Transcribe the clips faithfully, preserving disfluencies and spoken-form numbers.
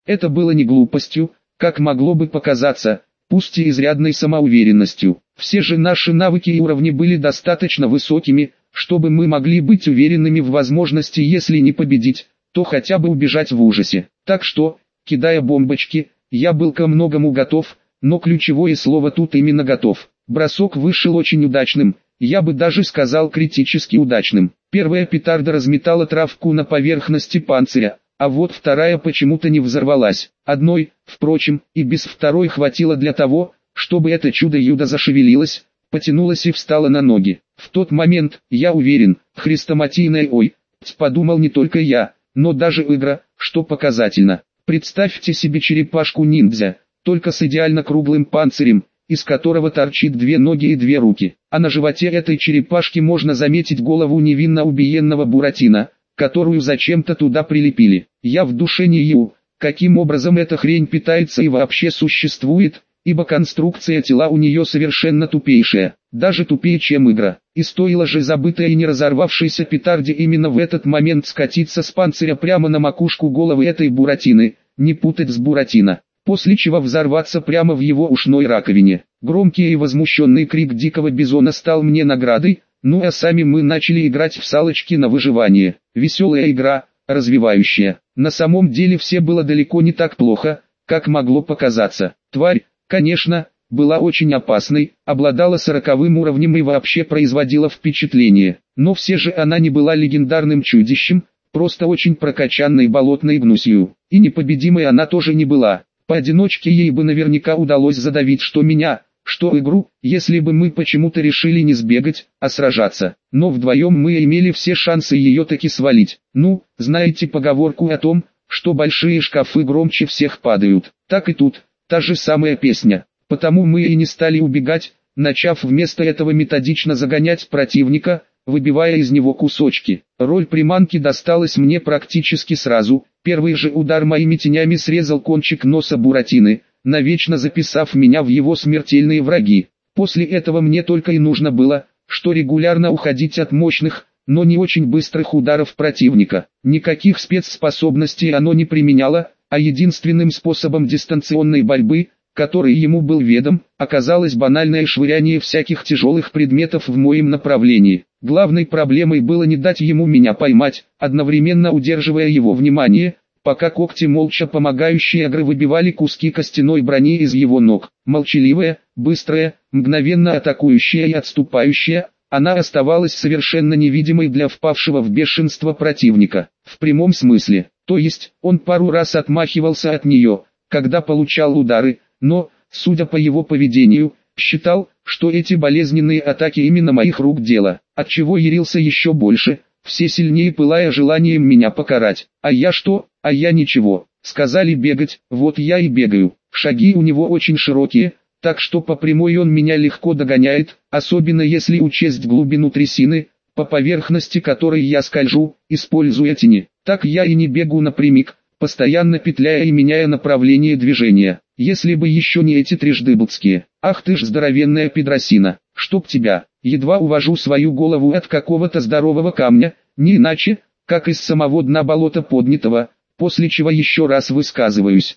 Это было не глупостью, как могло бы показаться, пусть и изрядной самоуверенностью. Все же наши навыки и уровни были достаточно высокими, чтобы мы могли быть уверенными в возможности, если не победить, то хотя бы убежать в ужасе. Так что, кидая бомбочки, я был ко многому готов, но ключевое слово тут именно готов. Бросок вышел очень удачным, я бы даже сказал критически удачным. Первая петарда разметала травку на поверхности панциря, а вот вторая почему-то не взорвалась. Одной, впрочем, и без второй хватило для того, чтобы это чудо-юдо зашевелилось, потянулось и встало на ноги. В тот момент, я уверен, хрестоматийное «ой», подумал не только я, но даже игра, что показательно. Представьте себе черепашку-ниндзя, только с идеально круглым панцирем, из которого торчит две ноги и две руки, а на животе этой черепашки можно заметить голову невинно убиенного Буратино, которую зачем-то туда прилепили. Я в душе не ю, каким образом эта хрень питается и вообще существует, ибо конструкция тела у нее совершенно тупейшая, даже тупее, чем игра. И стоило же забытой и не разорвавшейся петарде именно в этот момент скатиться с панциря прямо на макушку головы этой Буратины, не путать с Буратино, после чего взорваться прямо в его ушной раковине. Громкий и возмущенный крик дикого бизона стал мне наградой, ну а сами мы начали играть в салочки на выживание. Веселая игра, развивающая. На самом деле все было далеко не так плохо, как могло показаться. Тварь, конечно, была очень опасной, обладала сороковым уровнем и вообще производила впечатление. Но все же она не была легендарным чудищем, просто очень прокачанной болотной гнусью. И непобедимой она тоже не была. Поодиночке ей бы наверняка удалось задавить что меня, что игру, если бы мы почему-то решили не сбегать, а сражаться. Но вдвоем мы имели все шансы ее таки свалить. Ну, знаете поговорку о том, что большие шкафы громче всех падают. Так и тут, та же самая песня. Потому мы и не стали убегать, начав вместо этого методично загонять противника, выбивая из него кусочки. Роль приманки досталась мне практически сразу. Первый же удар моими тенями срезал кончик носа Буратины, навечно записав меня в его смертельные враги. После этого мне только и нужно было, что регулярно уходить от мощных, но не очень быстрых ударов противника. Никаких спецспособностей оно не применяло, а единственным способом дистанционной борьбы, который ему был ведом, оказалось банальное швыряние всяких тяжелых предметов в моем направлении. Главной проблемой было не дать ему меня поймать, одновременно удерживая его внимание, пока когти молча помогающие Агры выбивали куски костяной брони из его ног. Молчаливая, быстрая, мгновенно атакующая и отступающая, она оставалась совершенно невидимой для впавшего в бешенство противника. В прямом смысле, то есть, он пару раз отмахивался от нее, когда получал удары, но, судя по его поведению, считал, что эти болезненные атаки именно моих рук дело, отчего ярился еще больше, все сильнее пылая желанием меня покарать. А я что? А я ничего. Сказали бегать, вот я и бегаю. Шаги у него очень широкие, так что по прямой он меня легко догоняет, особенно если учесть глубину трясины, по поверхности которой я скольжу, используя тени. Так я и не бегу напрямик, постоянно петляя и меняя направление движения. Если бы еще не эти триждыблские. Ах ты ж здоровенная пидросина, чтоб тебя. Едва увожу свою голову от какого-то здорового камня, не иначе, как из самого дна болота поднятого, после чего еще раз высказываюсь.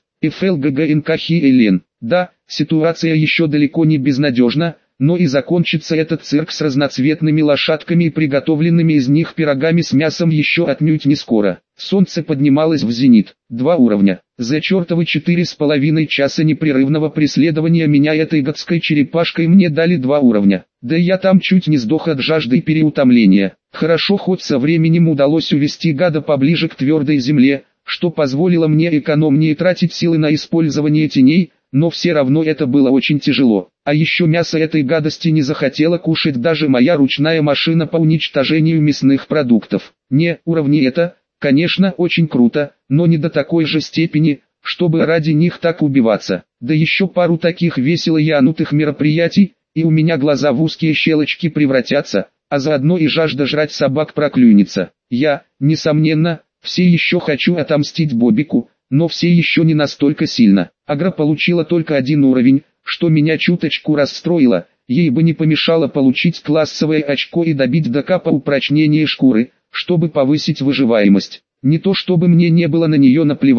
ФЛГГНКХИЛН. Да, ситуация еще далеко не безнадежна, но и закончится этот цирк с разноцветными лошадками и приготовленными из них пирогами с мясом еще отнюдь не скоро. Солнце поднималось в зенит. Два уровня. За чертовы четыре с половиной часа непрерывного преследования меня этой гадской черепашкой мне дали два уровня. Да я там чуть не сдох от жажды и переутомления. Хорошо хоть со временем удалось увести гада поближе к твердой земле, что позволило мне экономнее тратить силы на использование теней, но все равно это было очень тяжело. А еще мясо этой гадости не захотела кушать даже моя ручная машина по уничтожению мясных продуктов. Не, уровни это, конечно, очень круто, но не до такой же степени, чтобы ради них так убиваться. Да еще пару таких весело янутых мероприятий, и у меня глаза в узкие щелочки превратятся, а заодно и жажда жрать собак проклюнется. Я, несомненно, все еще хочу отомстить Бобику, но все еще не настолько сильно. Агра получила только один уровень, что меня чуточку расстроило, ей бы не помешало получить классовое очко и добить до капа упрочнение шкуры, чтобы повысить выживаемость. Не то чтобы мне не было на нее наплевать,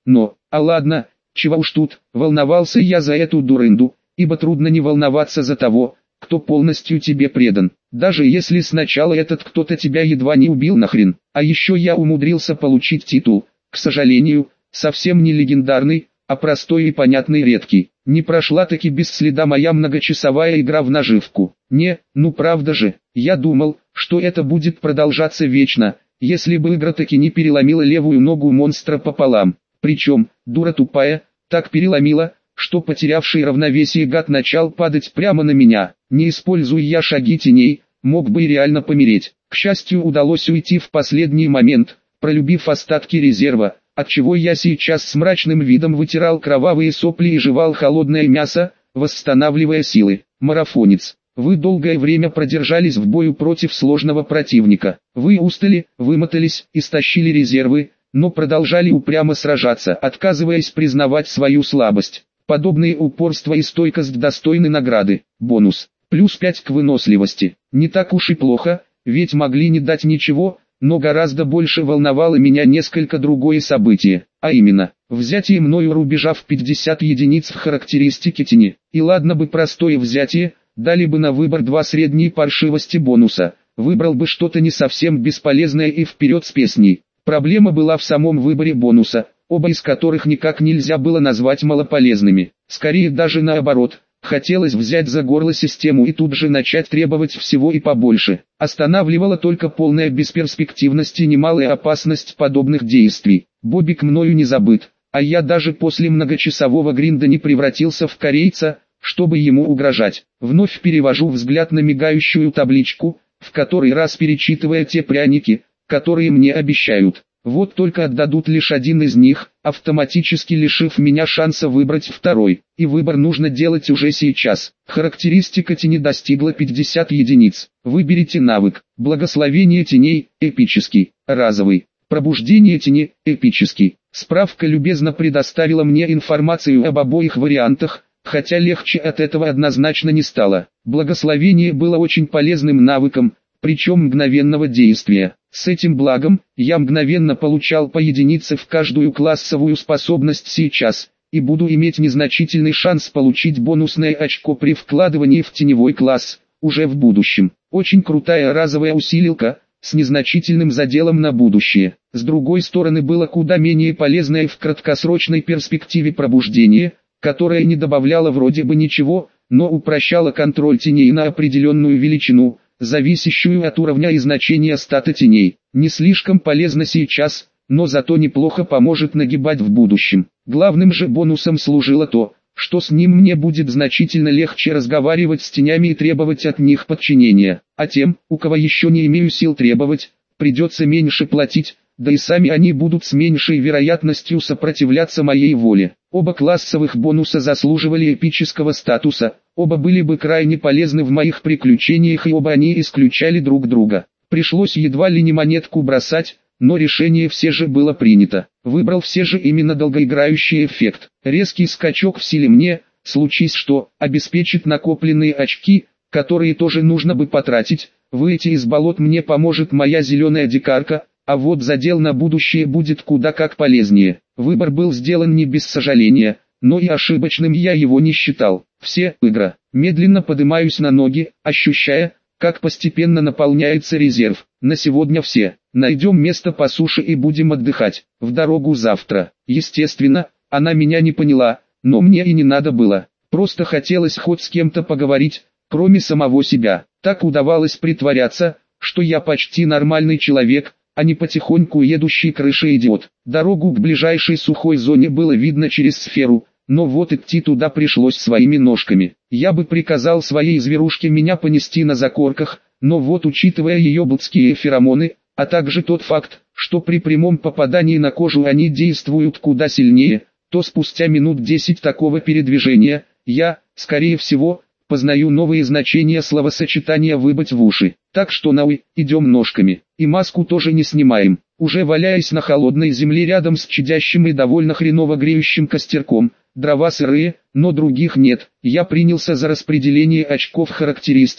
но, а ладно, чего уж тут, волновался я за эту дурынду, ибо трудно не волноваться за того, кто полностью тебе предан, даже если сначала этот кто-то тебя едва не убил нахрен. А еще я умудрился получить титул, к сожалению, совсем не легендарный, а простой и понятный редкий. Не прошла таки без следа моя многочасовая игра в наживку. Не, ну правда же, я думал, что это будет продолжаться вечно, если бы игра таки не переломила левую ногу монстра пополам. Причем, дура тупая, так переломила, что потерявший равновесие гад начал падать прямо на меня. Не используя я шаги теней, мог бы и реально помереть. К счастью, удалось уйти в последний момент, пролюбив остатки резерва, отчего я сейчас с мрачным видом вытирал кровавые сопли и жевал холодное мясо, восстанавливая силы. Марафонец, вы долгое время продержались в бою против сложного противника. Вы устали, вымотались, истощили резервы, но продолжали упрямо сражаться, отказываясь признавать свою слабость. Подобные упорство и стойкость достойны награды. Бонус. Плюс пять к выносливости. Не так уж и плохо, ведь могли не дать ничего, но гораздо больше волновало меня несколько другое событие, а именно, взятие мною рубежа в пятьдесят единиц в характеристике тени. И ладно бы простое взятие, дали бы на выбор два средние паршивости бонуса, выбрал бы что-то не совсем бесполезное и вперед с песней. Проблема была в самом выборе бонуса, оба из которых никак нельзя было назвать малополезными. Скорее даже наоборот, хотелось взять за горло систему и тут же начать требовать всего и побольше. Останавливала только полная бесперспективность и немалая опасность подобных действий. Бобик мною не забыт, а я даже после многочасового гринда не превратился в корейца, чтобы ему угрожать. Вновь перевожу взгляд на мигающую табличку, в который раз перечитывая те пряники, которые мне обещают. Вот только отдадут лишь один из них, автоматически лишив меня шанса выбрать второй. И выбор нужно делать уже сейчас. Характеристика тени достигла пятьдесят единиц. Выберите навык. Благословение теней, эпический, разовый. Пробуждение тени, эпический. Справка любезно предоставила мне информацию об обоих вариантах, хотя легче от этого однозначно не стало. Благословение было очень полезным навыком, причем мгновенного действия. С этим благом, я мгновенно получал по единице в каждую классовую способность сейчас, и буду иметь незначительный шанс получить бонусное очко при вкладывании в теневой класс, уже в будущем. Очень крутая разовая усилилка, с незначительным заделом на будущее. С другой стороны было куда менее полезное в краткосрочной перспективе пробуждение, которое не добавляло вроде бы ничего, но упрощало контроль теней на определенную величину, зависящую от уровня и значения стата теней. Не слишком полезно сейчас, но зато неплохо поможет нагибать в будущем. Главным же бонусом служило то, что с ним мне будет значительно легче разговаривать с тенями и требовать от них подчинения. А тем, у кого еще не имею сил требовать, придется меньше платить, да и сами они будут с меньшей вероятностью сопротивляться моей воле. Оба классовых бонуса заслуживали эпического статуса, оба были бы крайне полезны в моих приключениях и оба они исключали друг друга. Пришлось едва ли не монетку бросать, но решение все же было принято. Выбрал все же именно долгоиграющий эффект. Резкий скачок в силе мне, случись что, обеспечит накопленные очки, которые тоже нужно бы потратить. Выйти из болот мне поможет моя зеленая дикарка, а вот задел на будущее будет куда как полезнее. Выбор был сделан не без сожаления, но и ошибочным я его не считал. Все, игра. Медленно поднимаюсь на ноги, ощущая, как постепенно наполняется резерв. На сегодня все. Найдем место по суше и будем отдыхать. В дорогу завтра. Естественно, она меня не поняла, но мне и не надо было. Просто хотелось хоть с кем-то поговорить, кроме самого себя. Так удавалось притворяться, что я почти нормальный человек, а не потихоньку едущий крышей идиот. Дорогу к ближайшей сухой зоне было видно через сферу, но вот идти туда пришлось своими ножками. Я бы приказал своей зверушке меня понести на закорках, но вот учитывая ее блудские феромоны, а также тот факт, что при прямом попадании на кожу они действуют куда сильнее, то спустя минут десять такого передвижения, я, скорее всего, познаю новые значения словосочетания «выбыть в уши». Так что науй, идем ножками. И маску тоже не снимаем. Уже валяясь на холодной земле рядом с чадящим и довольно хреново греющим костерком, дрова сырые, но других нет, я принялся за распределение очков характеристик,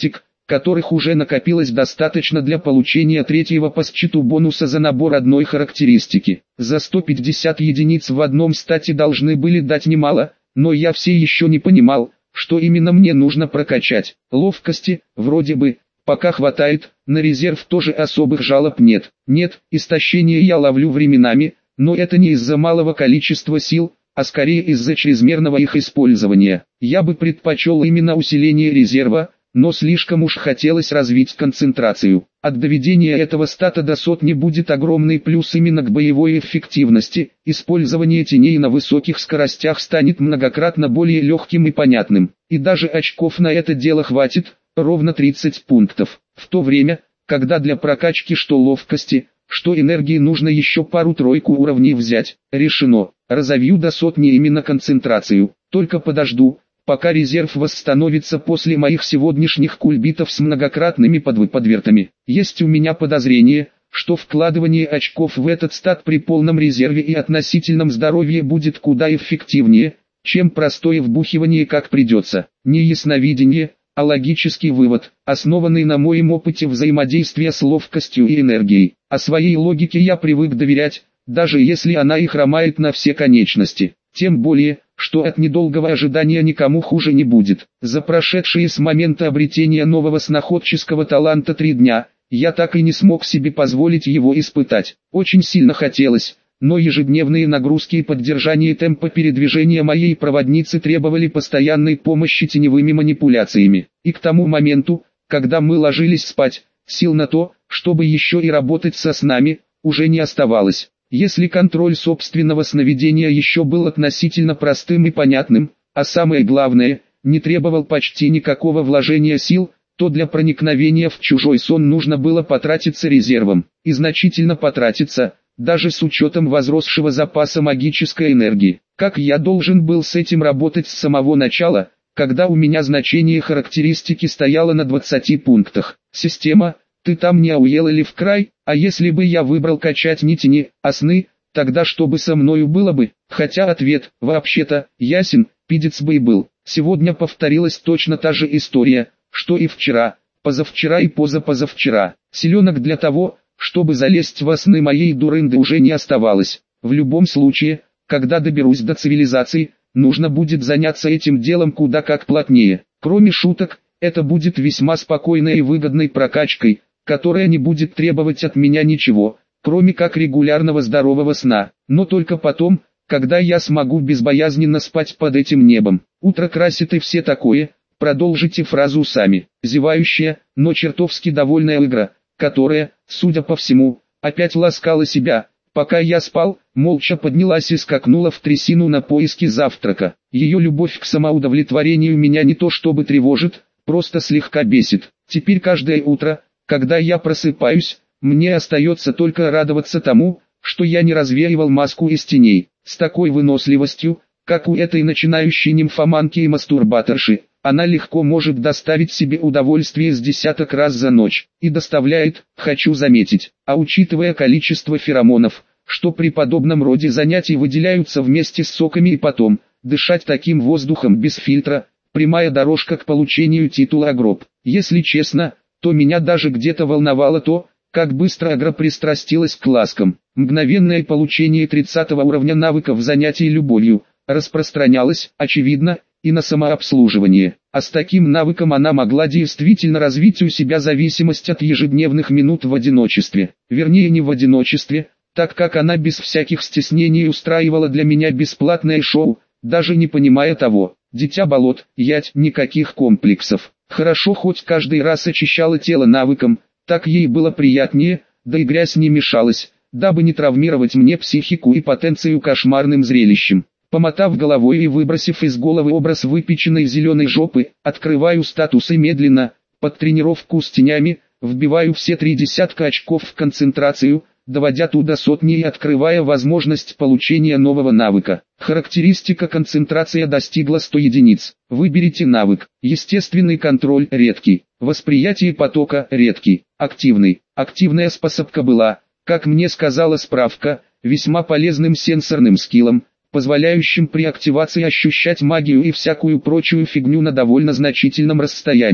которых уже накопилось достаточно для получения третьего по счету бонуса за набор одной характеристики. За сто пятьдесят единиц в одном стате должны были дать немало, но я все еще не понимал, что именно мне нужно прокачать. Ловкости, вроде бы, пока хватает, на резерв тоже особых жалоб нет. Нет, истощение я ловлю временами, но это не из-за малого количества сил, а скорее из-за чрезмерного их использования. Я бы предпочел именно усиление резерва, но слишком уж хотелось развить концентрацию. От доведения этого стата до сотни будет огромный плюс именно к боевой эффективности. Использование теней на высоких скоростях станет многократно более легким и понятным. И даже очков на это дело хватит, ровно тридцать пунктов. В то время, когда для прокачки что ловкости, что энергии нужно еще пару-тройку уровней взять. Решено. Разовью до сотни именно концентрацию. Только подожду, пока резерв восстановится после моих сегодняшних кульбитов с многократными подвыподвертами. Есть у меня подозрение, что вкладывание очков в этот стат при полном резерве и относительном здоровье будет куда эффективнее, чем простое вбухивание как придется. Не ясновидение, а логический вывод, основанный на моем опыте взаимодействия с ловкостью и энергией. А своей логике я привык доверять, даже если она и хромает на все конечности. Тем более, что от недолгого ожидания никому хуже не будет. За прошедшие с момента обретения нового сноходческого таланта три дня, я так и не смог себе позволить его испытать. Очень сильно хотелось, но ежедневные нагрузки и поддержание темпа передвижения моей проводницы требовали постоянной помощи теневыми манипуляциями. И к тому моменту, когда мы ложились спать, сил на то, чтобы еще и работать со снами, уже не оставалось. Если контроль собственного сновидения еще был относительно простым и понятным, а самое главное, не требовал почти никакого вложения сил, то для проникновения в чужой сон нужно было потратиться резервом. И значительно потратиться, даже с учетом возросшего запаса магической энергии. Как я должен был с этим работать с самого начала, когда у меня значение характеристики стояло на двадцати пунктах? Система, ты там не ауела ли в край? А если бы я выбрал качать не тени, а сны, тогда что бы со мною было бы? Хотя ответ, вообще-то, ясен, пидец бы и был. Сегодня повторилась точно та же история, что и вчера, позавчера и позапозавчера. Селенок для того, чтобы залезть во сны моей дурынды уже не оставалось. В любом случае, когда доберусь до цивилизации, нужно будет заняться этим делом куда как плотнее. Кроме шуток, это будет весьма спокойной и выгодной прокачкой, которая не будет требовать от меня ничего, кроме как регулярного здорового сна. Но только потом, когда я смогу безбоязненно спать под этим небом. Утро красит и все такое. Продолжите фразу сами. Зевающая, но чертовски довольная игра, которая, судя по всему, опять ласкала себя, пока я спал, молча поднялась и скакнула в трясину на поиски завтрака. Ее любовь к самоудовлетворению меня не то чтобы тревожит, просто слегка бесит. Теперь каждое утро, когда я просыпаюсь, мне остается только радоваться тому, что я не развеивал маску из теней. С такой выносливостью, как у этой начинающей нимфоманки и мастурбаторши, она легко может доставить себе удовольствие с десяток раз за ночь. И доставляет, хочу заметить. А учитывая количество феромонов, что при подобном роде занятий выделяются вместе с соками и потом, дышать таким воздухом без фильтра, прямая дорожка к получению титула гроб. Если честно, то меня даже где-то волновало то, как быстро Агра пристрастилась к ласкам. Мгновенное получение тридцатого уровня навыков занятий любовью распространялось, очевидно, и на самообслуживание. А с таким навыком она могла действительно развить у себя зависимость от ежедневных минут в одиночестве. Вернее, не в одиночестве, так как она без всяких стеснений устраивала для меня бесплатное шоу, даже не понимая того. Дитя болот, ять, никаких комплексов. Хорошо хоть каждый раз очищала тело навыком, так ей было приятнее, да и грязь не мешалась, дабы не травмировать мне психику и потенцию кошмарным зрелищем. Помотав головой и выбросив из головы образ выпеченной зеленой жопы, открываю статус и медленно, под тренировку с тенями, вбиваю все три десятка очков в концентрацию, доводя ту до сотни и открывая возможность получения нового навыка. Характеристика концентрация достигла ста единиц. Выберите навык. Естественный контроль редкий. Восприятие потока редкий. Активный. Активная способка была, как мне сказала справка, весьма полезным сенсорным скиллом, позволяющим при активации ощущать магию и всякую прочую фигню на довольно значительном расстоянии.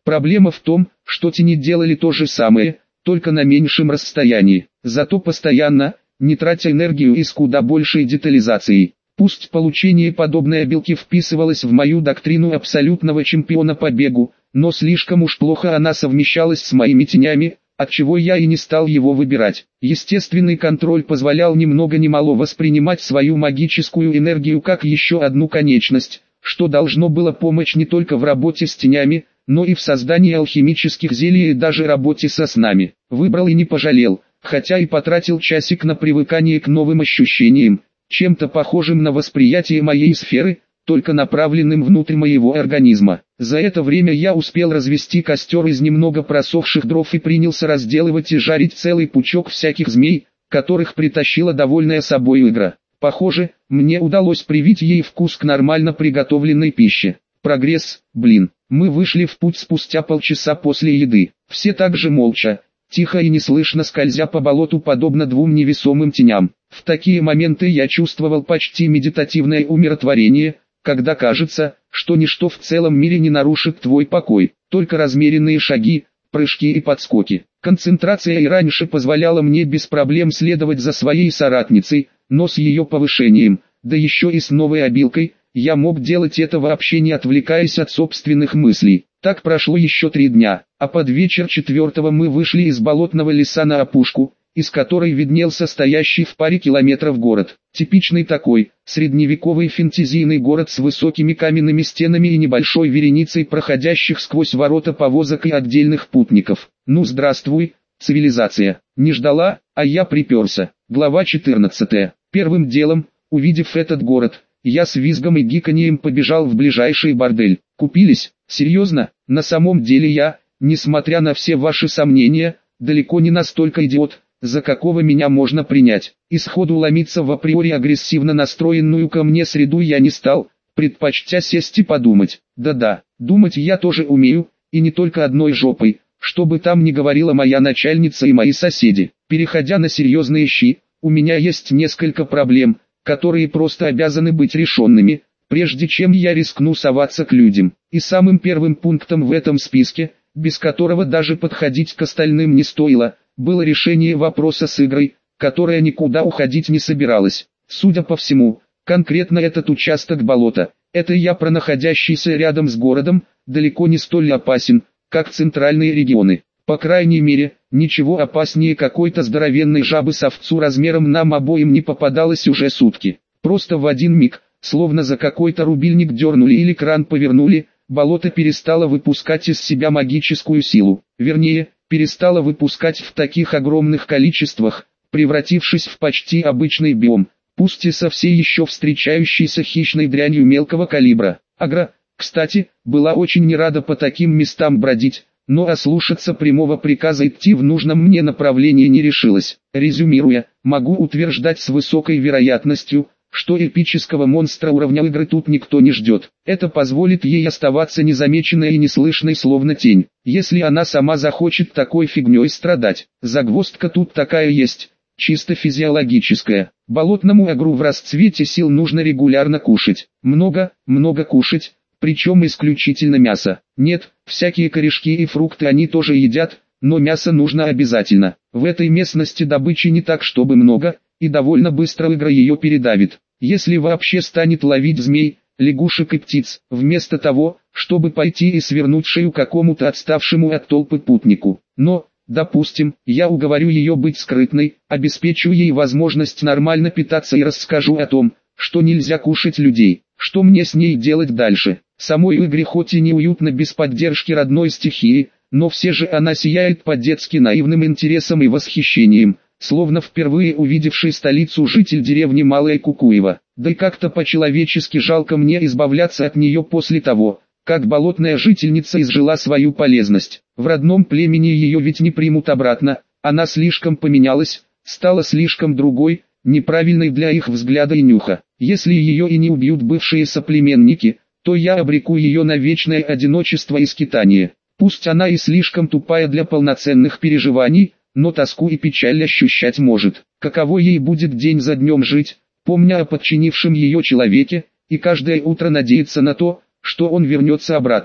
Проблема в том, что тени делали то же самое, только на меньшем расстоянии, зато постоянно, не тратя энергию и с куда большей детализацией. Пусть получение подобной обилки вписывалось в мою доктрину абсолютного чемпиона по бегу, но слишком уж плохо она совмещалась с моими тенями, отчего я и не стал его выбирать. Естественный контроль позволял ни много ни мало воспринимать свою магическую энергию как еще одну конечность, что должно было помочь не только в работе с тенями, но и в создании алхимических зелий и даже работе со снами. Выбрал и не пожалел, хотя и потратил часик на привыкание к новым ощущениям, чем-то похожим на восприятие моей сферы, только направленным внутрь моего организма. За это время я успел развести костер из немного просохших дров и принялся разделывать и жарить целый пучок всяких змей, которых притащила довольная собой Игра. Похоже, мне удалось привить ей вкус к нормально приготовленной пище. Прогресс, блин. Мы вышли в путь спустя полчаса после еды. Все так же молча, тихо и неслышно скользя по болоту подобно двум невесомым теням. В такие моменты я чувствовал почти медитативное умиротворение, когда кажется, что ничто в целом мире не нарушит твой покой, только размеренные шаги, прыжки и подскоки. Концентрация и раньше позволяла мне без проблем следовать за своей соратницей, но с ее повышением, да еще и с новой обилкой, я мог делать это вообще не отвлекаясь от собственных мыслей. Так прошло еще три дня, а под вечер четвертого мы вышли из болотного леса на опушку, из которой виднелся стоящий в паре километров город. Типичный такой, средневековый фэнтезийный город с высокими каменными стенами и небольшой вереницей проходящих сквозь ворота повозок и отдельных путников. Ну здравствуй, цивилизация. Не ждала, а я приперся. Глава четырнадцатая. Первым делом, увидев этот город, я с визгом и гиканьем побежал в ближайший бордель. Купились? Серьезно? На самом деле я, несмотря на все ваши сомнения, далеко не настолько идиот, за какого меня можно принять. И сходу ломиться в априори агрессивно настроенную ко мне среду я не стал, предпочтя сесть и подумать. Да-да, думать я тоже умею, и не только одной жопой, что бы там ни говорила моя начальница и мои соседи. Переходя на серьезные щи, у меня есть несколько проблем, которые просто обязаны быть решенными, прежде чем я рискну соваться к людям. И самым первым пунктом в этом списке, без которого даже подходить к остальным не стоило, было решение вопроса с Игрой, которая никуда уходить не собиралась. Судя по всему, конкретно этот участок болота, это я про находящийся рядом с городом, далеко не столь опасен, как центральные регионы. По крайней мере, ничего опаснее какой-то здоровенной жабы с овцу размером нам обоим не попадалось уже сутки. Просто в один миг, словно за какой-то рубильник дернули или кран повернули, болото перестало выпускать из себя магическую силу. Вернее, перестало выпускать в таких огромных количествах, превратившись в почти обычный биом, пусть и со всей еще встречающейся хищной дрянью мелкого калибра. Агра, кстати, была очень не рада по таким местам бродить, но ослушаться прямого приказа идти в нужном мне направлении не решилась. Резюмируя, могу утверждать с высокой вероятностью, что эпического монстра уровня Игры тут никто не ждет. Это позволит ей оставаться незамеченной и неслышной словно тень, если она сама захочет такой фигней страдать. Загвоздка тут такая есть, чисто физиологическая. Болотному Агру в расцвете сил нужно регулярно кушать. Много, много кушать, причем исключительно мясо. Нет, всякие корешки и фрукты они тоже едят, но мясо нужно обязательно. В этой местности добычи не так чтобы много, и довольно быстро Игра ее передавит. Если вообще станет ловить змей, лягушек и птиц, вместо того, чтобы пойти и свернуть шею какому-то отставшему от толпы путнику. Но, допустим, я уговорю ее быть скрытной, обеспечу ей возможность нормально питаться и расскажу о том, что нельзя кушать людей. Что мне с ней делать дальше? Самой Игре хоть и неуютно без поддержки родной стихии, но все же она сияет по-детски наивным интересом и восхищением, словно впервые увидевший столицу житель деревни Малая Кукуева. Да и как-то по-человечески жалко мне избавляться от нее после того, как болотная жительница изжила свою полезность. В родном племени ее ведь не примут обратно, она слишком поменялась, стала слишком другой, неправильной для их взгляда и нюха. Если ее и не убьют бывшие соплеменники, то я обреку ее на вечное одиночество и скитание. Пусть она и слишком тупая для полноценных переживаний, но тоску и печаль ощущать может. Каково ей будет день за днем жить, помня о подчинившем ее человеке, и каждое утро надеяться на то, что он вернется обратно.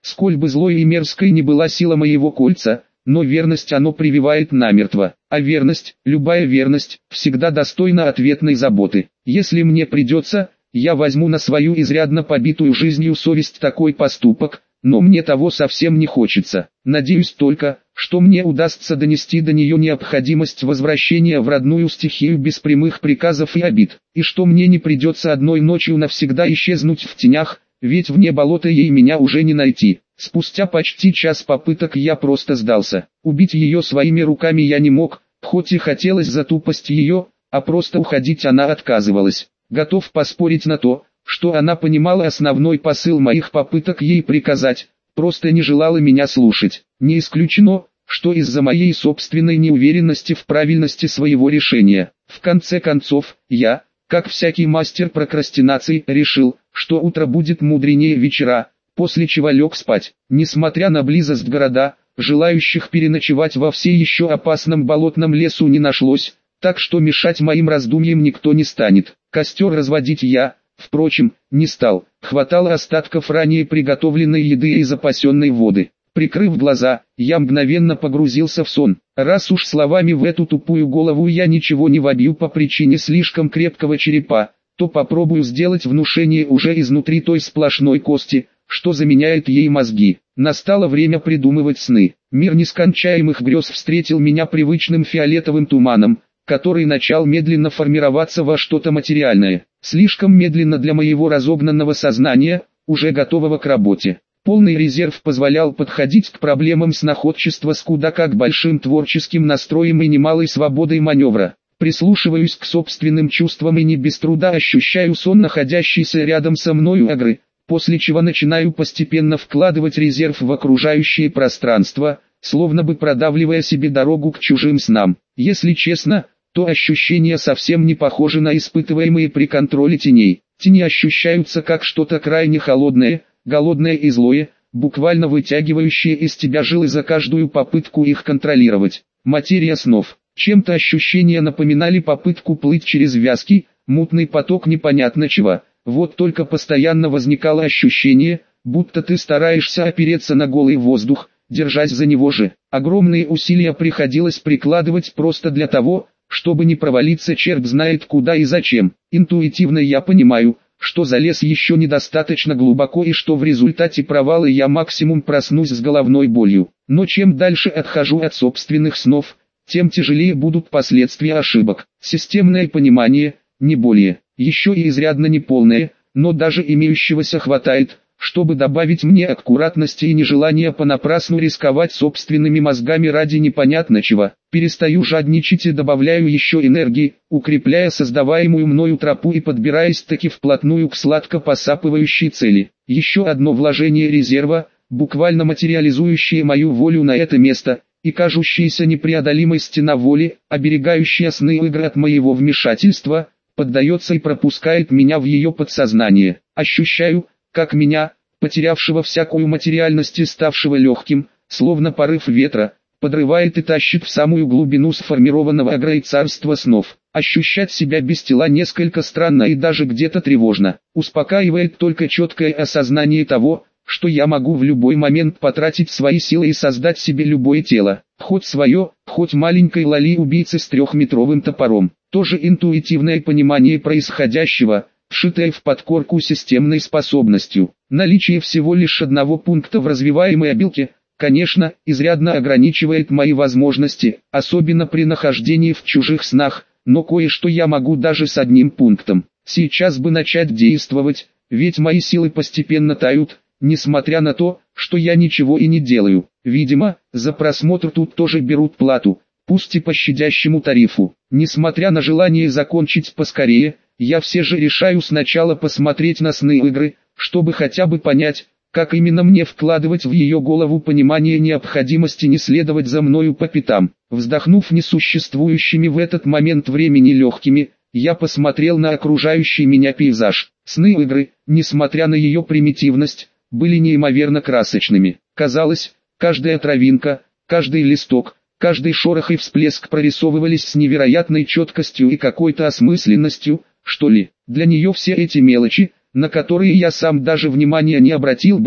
Сколь бы злой и мерзкой ни была сила моего кольца, но верность оно прививает намертво. А верность, любая верность, всегда достойна ответной заботы. Если мне придется, я возьму на свою изрядно побитую жизнью совесть такой поступок, но мне того совсем не хочется. Надеюсь только, что мне удастся донести до нее необходимость возвращения в родную стихию без прямых приказов и обид, и что мне не придется одной ночью навсегда исчезнуть в тенях, ведь вне болота ей меня уже не найти. Спустя почти час попыток я просто сдался. Убить ее своими руками я не мог, хоть и хотелось за тупость ее, а просто уходить она отказывалась. Готов поспорить на то, что она понимала основной посыл моих попыток ей приказать, просто не желала меня слушать. Не исключено, что из-за моей собственной неуверенности в правильности своего решения. В конце концов, я, как всякий мастер прокрастинации, решил, что утро будет мудренее вечера, после чего лег спать. Несмотря на близость города, желающих переночевать во все еще опасном болотном лесу не нашлось, так что мешать моим раздумьям никто не станет. Костер разводить я, впрочем, не стал. Хватало остатков ранее приготовленной еды и запасенной воды. Прикрыв глаза, я мгновенно погрузился в сон. Раз уж словами в эту тупую голову я ничего не вобью по причине слишком крепкого черепа, то попробую сделать внушение уже изнутри той сплошной кости, что заменяет ей мозги. Настало время придумывать сны. Мир нескончаемых грез встретил меня привычным фиолетовым туманом, который начал медленно формироваться во что-то материальное. Слишком медленно для моего разогнанного сознания, уже готового к работе. Полный резерв позволял подходить к проблемам сноходчества с куда как большим творческим настроем и немалой свободой маневра. Прислушиваюсь к собственным чувствам и не без труда ощущаю сон находящийся рядом со мною агры, после чего начинаю постепенно вкладывать резерв в окружающее пространство, словно бы продавливая себе дорогу к чужим снам. Если честно, то ощущения совсем не похожи на испытываемые при контроле теней. Тени ощущаются как что-то крайне холодное, голодное и злое, буквально вытягивающее из тебя жилы за каждую попытку их контролировать. Материя снов. Чем-то ощущения напоминали попытку плыть через вязкий, мутный поток непонятно чего. Вот только постоянно возникало ощущение, будто ты стараешься опереться на голый воздух, держась за него же. Огромные усилия приходилось прикладывать просто для того, чтобы не провалиться черт знает куда и зачем. Интуитивно я понимаю, что залез еще недостаточно глубоко и что в результате провала я максимум проснусь с головной болью. Но чем дальше отхожу от собственных снов, тем тяжелее будут последствия ошибок. Системное понимание, не более, еще и изрядно неполное, но даже имеющегося хватает, чтобы добавить мне аккуратности и нежелания понапрасну рисковать собственными мозгами ради непонятно чего. Перестаю жадничать и добавляю еще энергии, укрепляя создаваемую мною тропу и подбираясь таки вплотную к сладко посапывающей цели. Еще одно вложение резерва, буквально материализующее мою волю на это место, и кажущаяся непреодолимой стена воли, оберегающая сны и игры от моего вмешательства, поддается и пропускает меня в ее подсознание. Ощущаю, как меня, потерявшего всякую материальность и ставшего легким, словно порыв ветра, подрывает и тащит в самую глубину сформированного агро и царства снов. Ощущать себя без тела несколько странно и даже где-то тревожно. Успокаивает только четкое осознание того, что я могу в любой момент потратить свои силы и создать себе любое тело, хоть свое, хоть маленькой лали-убийцы с трехметровым топором. Тоже интуитивное понимание происходящего, вшитое в подкорку системной способностью. Наличие всего лишь одного пункта в развиваемой обилке, конечно, изрядно ограничивает мои возможности, особенно при нахождении в чужих снах, но кое-что я могу даже с одним пунктом. Сейчас бы начать действовать, ведь мои силы постепенно тают, несмотря на то, что я ничего и не делаю. Видимо, за просмотр тут тоже берут плату, пусть и по щадящему тарифу. Несмотря на желание закончить поскорее, я все же решаю сначала посмотреть на сны игры, чтобы хотя бы понять, как именно мне вкладывать в ее голову понимание необходимости не следовать за мною по пятам. Вздохнув несуществующими в этот момент времени легкими, я посмотрел на окружающий меня пейзаж. Сны игры, несмотря на ее примитивность, были неимоверно красочными. Казалось, каждая травинка, каждый листок, каждый шорох и всплеск прорисовывались с невероятной четкостью и какой-то осмысленностью, что ли. Для нее все эти мелочи, на которые я сам даже внимания не обратил бы,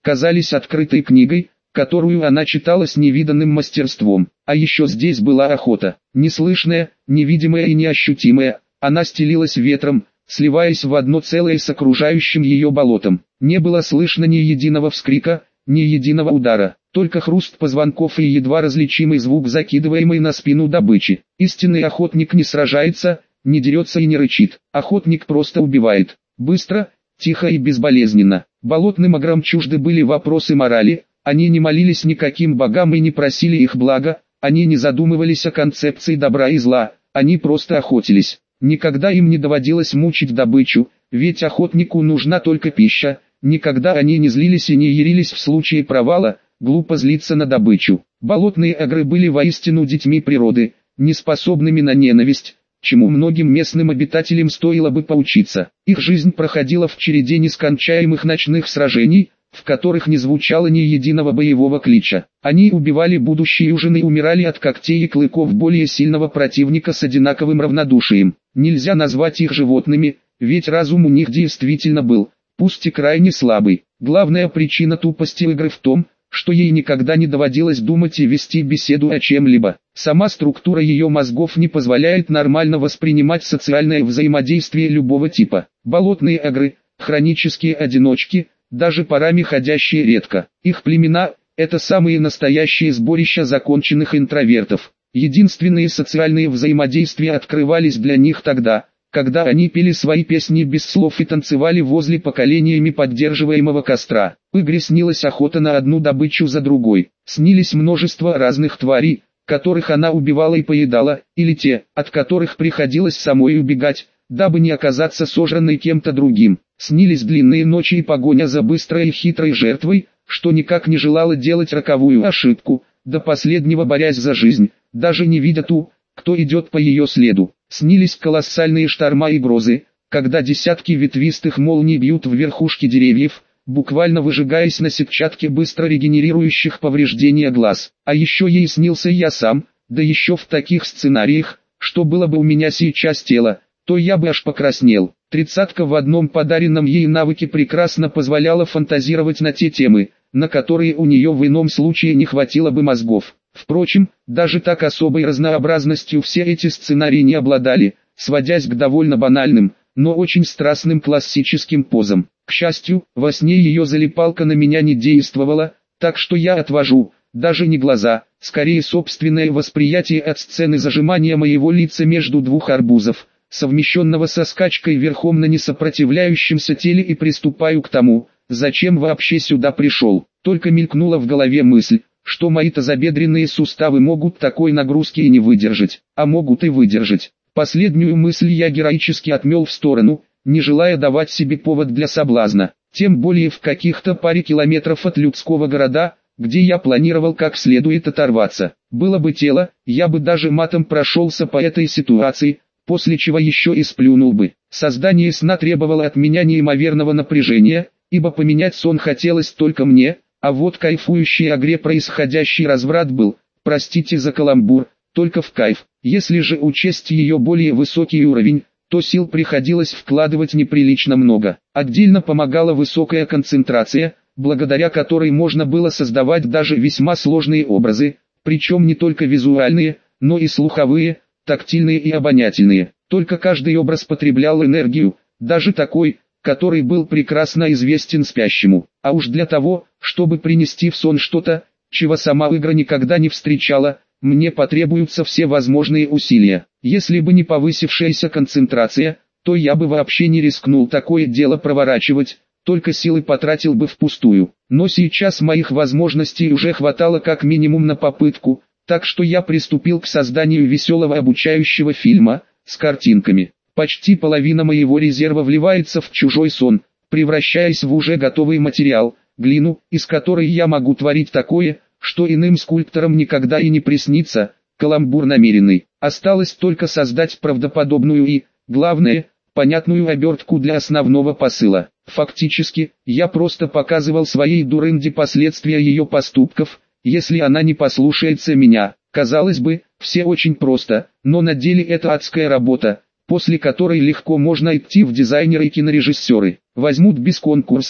казались открытой книгой, которую она читала с невиданным мастерством. А еще здесь была охота, неслышная, невидимая и неощутимая, она стелилась ветром, сливаясь в одно целое с окружающим ее болотом. Не было слышно ни единого вскрика, ни единого удара, только хруст позвонков и едва различимый звук закидываемой на спину добычи. Истинный охотник не сражается, не дерется и не рычит. Охотник просто убивает. Быстро, тихо и безболезненно. Болотным ограм чужды были вопросы морали, они не молились никаким богам и не просили их блага, они не задумывались о концепции добра и зла, они просто охотились. Никогда им не доводилось мучить добычу, ведь охотнику нужна только пища. Никогда они не злились и не ярились в случае провала, глупо злиться на добычу. Болотные огры были воистину детьми природы, неспособными на ненависть, чему многим местным обитателям стоило бы поучиться. Их жизнь проходила в череде нескончаемых ночных сражений, в которых не звучало ни единого боевого клича. Они убивали будущие ужины и умирали от когтей и клыков более сильного противника с одинаковым равнодушием. Нельзя назвать их животными, ведь разум у них действительно был, пусть и крайне слабый. Главная причина тупости игры в том, что ей никогда не доводилось думать и вести беседу о чем-либо. Сама структура ее мозгов не позволяет нормально воспринимать социальное взаимодействие любого типа. Болотные игры, хронические одиночки, даже парами ходящие редко. Их племена – это самые настоящие сборища законченных интровертов. Единственные социальные взаимодействия открывались для них тогда, когда они пели свои песни без слов и танцевали возле поколениями поддерживаемого костра. Игре снилась охота на одну добычу за другой. Снились множество разных тварей, которых она убивала и поедала, или те, от которых приходилось самой убегать, дабы не оказаться сожранной кем-то другим. Снились длинные ночи и погоня за быстрой и хитрой жертвой, что никак не желала делать роковую ошибку, до последнего борясь за жизнь, даже не видя ту, кто идет по ее следу. Снились колоссальные шторма и грозы, когда десятки ветвистых молний бьют в верхушки деревьев, буквально выжигаясь на сетчатке быстро регенерирующих повреждения глаз. А еще ей снился я сам, да еще в таких сценариях, что было бы у меня сейчас тело, то я бы аж покраснел. Тридцатка в одном подаренном ей навыке прекрасно позволяла фантазировать на те темы, на которые у нее в ином случае не хватило бы мозгов. Впрочем, даже так особой разнообразностью все эти сценарии не обладали, сводясь к довольно банальным, но очень страстным классическим позам. К счастью, во сне ее залипалка на меня не действовала, так что я отвожу, даже не глаза, скорее собственное восприятие от сцены зажимания моего лица между двух арбузов, совмещенного со скачкой верхом на несопротивляющемся теле, и приступаю к тому, зачем вообще сюда пришел. Только мелькнула в голове мысль, что мои тазобедренные суставы могут такой нагрузки и не выдержать, а могут и выдержать. Последнюю мысль я героически отмел в сторону, не желая давать себе повод для соблазна, тем более в каких-то паре километров от людского города, где я планировал как следует оторваться. Было бы тело, я бы даже матом прошелся по этой ситуации, после чего еще и сплюнул бы. Создание сна требовало от меня неимоверного напряжения, ибо поменять сон хотелось только мне, а вот кайфующей игре происходящий разврат был, простите за каламбур, только в кайф. Если же учесть ее более высокий уровень, то сил приходилось вкладывать неприлично много. Отдельно помогала высокая концентрация, благодаря которой можно было создавать даже весьма сложные образы, причем не только визуальные, но и слуховые, тактильные и обонятельные. Только каждый образ потреблял энергию, даже такой, который был прекрасно известен спящему. А уж для того, чтобы принести в сон что-то, чего сама игра никогда не встречала, мне потребуются все возможные усилия. Если бы не повысившаяся концентрация, то я бы вообще не рискнул такое дело проворачивать, только силы потратил бы впустую. Но сейчас моих возможностей уже хватало как минимум на попытку, так что я приступил к созданию веселого обучающего фильма, с картинками. Почти половина моего резерва вливается в чужой сон, превращаясь в уже готовый материал, глину, из которой я могу творить такое, что иным скульпторам никогда и не приснится. Каламбур намеренный. Осталось только создать правдоподобную и, главное, понятную обертку для основного посыла. Фактически, я просто показывал своей дурынде последствия ее поступков, если она не послушается меня. Казалось бы, все очень просто, но на деле это адская работа, после которой легко можно идти в дизайнеры и кинорежиссеры. Возьмут без конкурса,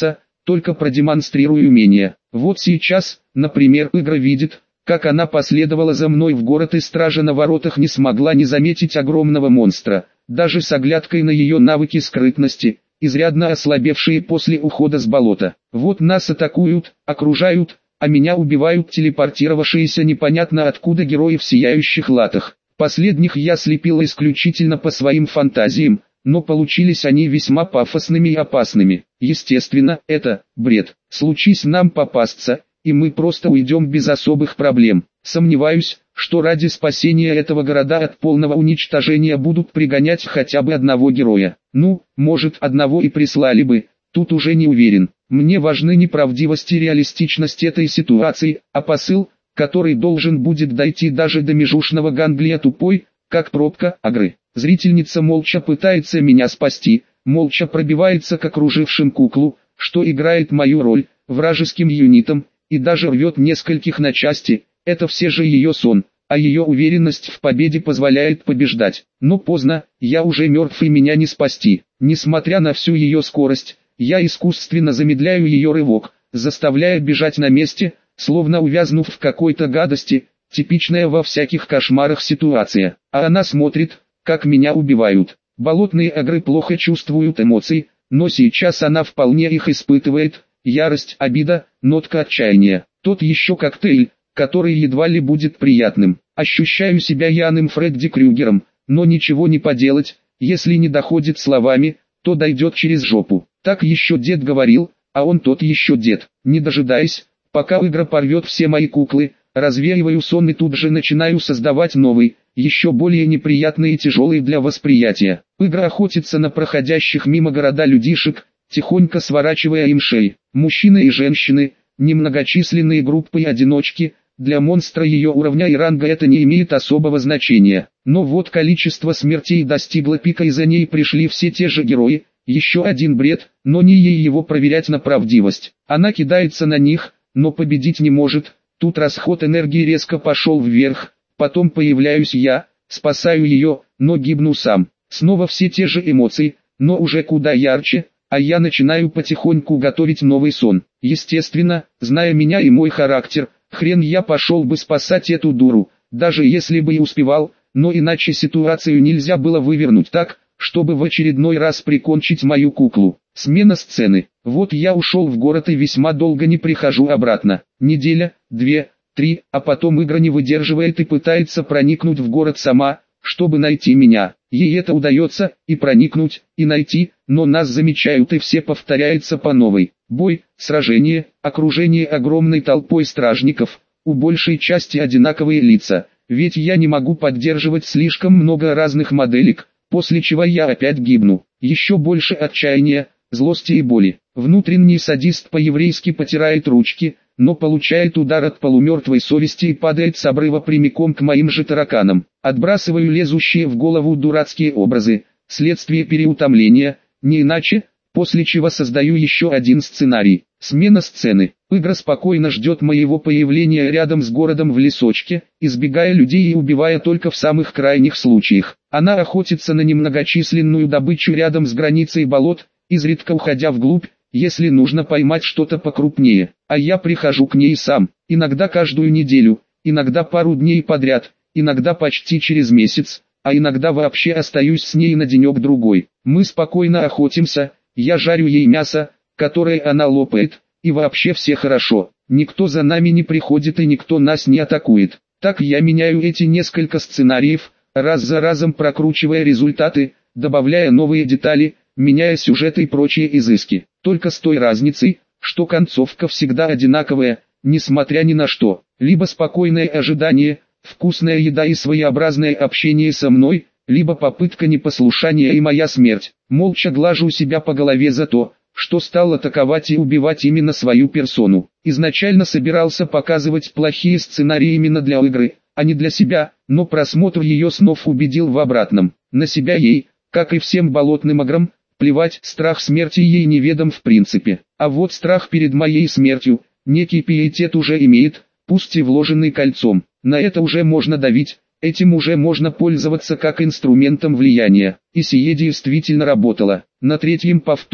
только продемонстрирую умение. Вот сейчас, например, игра видит, как она последовала за мной в город, и стража на воротах не смогла не заметить огромного монстра, даже с оглядкой на ее навыки скрытности, изрядно ослабевшие после ухода с болота. Вот нас атакуют, окружают, а меня убивают телепортировавшиеся непонятно откуда герои в сияющих латах. Последних я слепил исключительно по своим фантазиям, но получились они весьма пафосными и опасными. Естественно, это бред. Случись нам попасться, и мы просто уйдем без особых проблем. Сомневаюсь, что ради спасения этого города от полного уничтожения будут пригонять хотя бы одного героя. Ну, может, одного и прислали бы, тут уже не уверен. Мне важны не правдивость и реалистичность этой ситуации, а посыл, который должен будет дойти даже до межушного ганглия, тупой, как пробка, агры. Зрительница молча пытается меня спасти, молча пробивается к окружившим куклу, что играет мою роль, вражеским юнитом, и даже рвет нескольких на части. Это все же ее сон, а ее уверенность в победе позволяет побеждать. Но поздно, я уже мертв и меня не спасти. Несмотря на всю ее скорость, я искусственно замедляю ее рывок, заставляя бежать на месте, словно увязнув в какой-то гадости, типичная во всяких кошмарах ситуация. А она смотрит, как меня убивают. Болотные агры плохо чувствуют эмоций, но сейчас она вполне их испытывает. Ярость, обида, нотка отчаяния. Тот еще коктейль, который едва ли будет приятным. Ощущаю себя Яном Фредди Крюгером, но ничего не поделать, если не доходит словами, то дойдет через жопу. Так еще дед говорил, а он тот еще дед. Не дожидаясь, пока игра порвет все мои куклы, развеиваю сон и тут же начинаю создавать новый, еще более неприятный и тяжелый для восприятия. Игра охотится на проходящих мимо города людишек, тихонько сворачивая им шеи. Мужчины и женщины, немногочисленные группы и одиночки, для монстра ее уровня и ранга это не имеет особого значения. Но вот количество смертей достигло пика, и за ней пришли все те же герои. Еще один бред, но не ей его проверять на правдивость. Она кидается на них, но победить не может. Тут расход энергии резко пошел вверх, потом появляюсь я, спасаю ее, но гибну сам. Снова все те же эмоции, но уже куда ярче, а я начинаю потихоньку готовить новый сон. Естественно, зная меня и мой характер, хрен я пошел бы спасать эту дуру, даже если бы и успевал, но иначе ситуацию нельзя было вывернуть так, чтобы в очередной раз прикончить мою куклу. Смена сцены. Вот я ушел в город и весьма долго не прихожу обратно. Неделя, две, три, а потом игра не выдерживает и пытается проникнуть в город сама, чтобы найти меня. Ей это удается, и проникнуть, и найти, но нас замечают и все повторяется по новой. Бой, сражение, окружение огромной толпой стражников, у большей части одинаковые лица, ведь я не могу поддерживать слишком много разных моделек, после чего я опять гибну. Еще больше отчаяния, злости и боли. Внутренний садист по-еврейски потирает ручки, но получает удар от полумертвой совести и падает с обрыва прямиком к моим же тараканам. Отбрасываю лезущие в голову дурацкие образы, следствие переутомления, не иначе, после чего создаю еще один сценарий. Смена сцены. Игра спокойно ждет моего появления рядом с городом в лесочке, избегая людей и убивая только в самых крайних случаях. Она охотится на немногочисленную добычу рядом с границей болот, изредка уходя вглубь, если нужно поймать что-то покрупнее. А я прихожу к ней сам, иногда каждую неделю, иногда пару дней подряд, иногда почти через месяц, а иногда вообще остаюсь с ней на денек-другой. Мы спокойно охотимся, я жарю ей мясо, которое она лопает, и вообще все хорошо. Никто за нами не приходит и никто нас не атакует. Так я меняю эти несколько сценариев, раз за разом прокручивая результаты, добавляя новые детали, меняя сюжеты и прочие изыски. Только с той разницей, что концовка всегда одинаковая, несмотря ни на что. Либо спокойное ожидание, вкусная еда и своеобразное общение со мной, либо попытка непослушания и моя смерть. Молча глажу себя по голове за то, что стал атаковать и убивать именно свою персону. Изначально собирался показывать плохие сценарии именно для игры, а не для себя, но просмотр ее снов убедил в обратном. На себя ей, как и всем болотным аграм, плевать, страх смерти ей неведом в принципе. А вот страх перед моей смертью, некий пиетет уже имеет, пусть и вложенный кольцом. На это уже можно давить, этим уже можно пользоваться как инструментом влияния. И сие действительно работало. На третьем повторе,